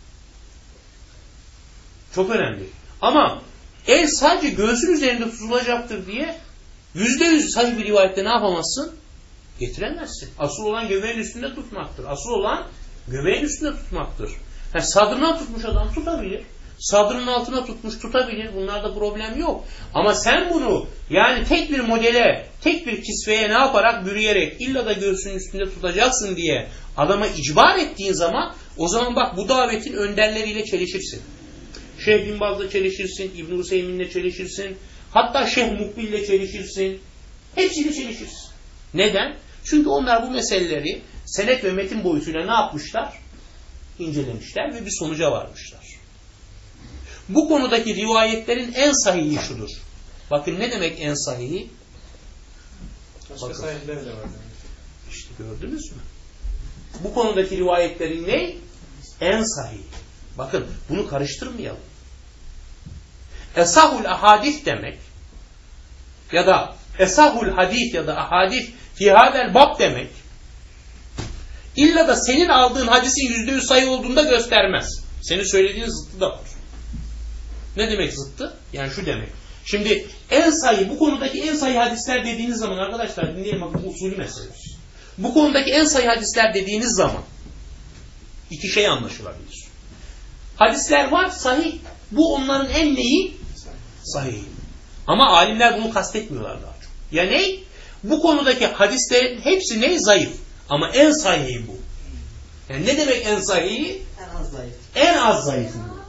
Çok önemli. Ama el sadece göğsün üzerinde tutulacaktır diye %100 sahih bir rivayette ne yapamazsın? Getiremezsin. Asıl olan göbeğin üstünde tutmaktır. Asıl olan göbeğin üstünde tutmaktır. Sadrına tutmuş adam tutabilir. Sadrının altına tutmuş tutabilir. Bunlarda problem yok. Ama sen bunu yani tek bir modele, tek bir kisveye ne yaparak bürüyerek illa da göğsünün üstünde tutacaksın diye adama icbar ettiğin zaman o zaman bak bu davetin önderleriyle çelişirsin. Şeyh Bin Baz'la çelişirsin, İbn-i Hüseyin'le çelişirsin, hatta Şeyh Mukbil'le çelişirsin. Hepsiyle çelişirsin. Neden? Çünkü onlar bu meseleleri senet ve metin boyutuyla ne yapmışlar? İncelemişler ve bir sonuca varmışlar. Bu konudaki rivayetlerin en sahihi şudur. Bakın ne demek en sahihi? Başka sahihler de var. İşte gördünüz mü? Bu konudaki rivayetlerin ne? En sahihi. Bakın bunu karıştırmayalım. Esahul ahadis demek ya da esahul hadis ya da ahadis fi hadel bab demek illa da senin aldığın hadisin %100 sahih olduğunda göstermez. Senin söylediğin zıttı da var. Ne demek zıttı? Yani şu demek. Şimdi en sahih, bu konudaki en sahih hadisler dediğiniz zaman arkadaşlar dinleyelim bakın bu usulü meseledir. Bu konudaki en sahih hadisler dediğiniz zaman iki şey anlaşılabilir. Hadisler var sahih. Bu onların en neyi? Sahih. Ama alimler bunu kastetmiyorlar daha çok. Ya ne? Bu konudaki hadislerin hepsi ne? Zayıf. Ama en sahihi bu. Yani ne demek en sahihi? En az zayıf. En az zayıfı bu.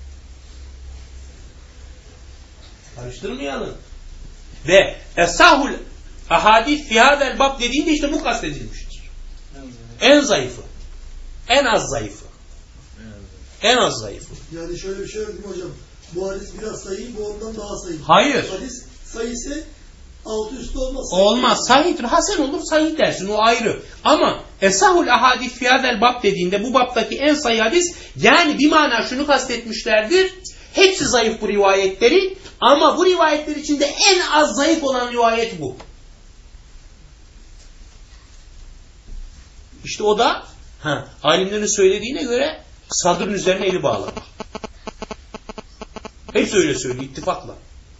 Karıştırmayalım. Ve esahul ahadis fi hadel bab dediğinde işte bu kastedilmiştir. En zayıfı. En az zayıfı. En az zayıfı. Yani şöyle bir şey yok değil mi hocam? Bu hadis biraz sahih, bu ondan daha sahih. Hayır. Hadis sayısı altı üstü olmaz. Olmaz. Sahihtir. Hasen olur sahih dersin. O ayrı. Ama esahul ahadis fi hadel bab dediğinde bu babdaki en sahih hadis yani bir mana şunu kastetmişlerdir. Hepsi zayıf bu rivayetleri ama bu rivayetler içinde en az zayıf olan rivayet bu. İşte o da alimlerin söylediğine göre sadrın üzerine eli bağlı. Hepsi öyle söylüyor ittifakla.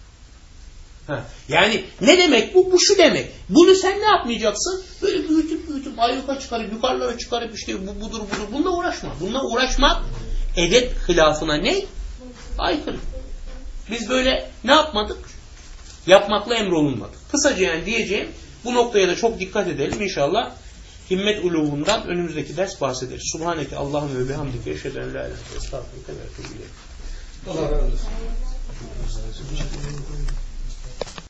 Yani ne demek bu? Bu şu demek. Bunu sen ne yapmayacaksın? Böyle büyütüp ayyuka çıkarıp yukarılara çıkarıp işte bu budur. Bununla uğraşma. Bununla uğraşmak edep hilafına ne? Aykırı. Biz böyle ne yapmadık? Yapmakla emrolunmadık. Kısaca yani diyeceğim bu noktaya da çok dikkat edelim inşallah. himmet uluğundan önümüzdeki ders bahsederiz. Subhaneke Allahümme ve bihamdike eşhedü en la ilahe illallah ve estağfiruke ve etûbü ileyk. Allah razı olsun.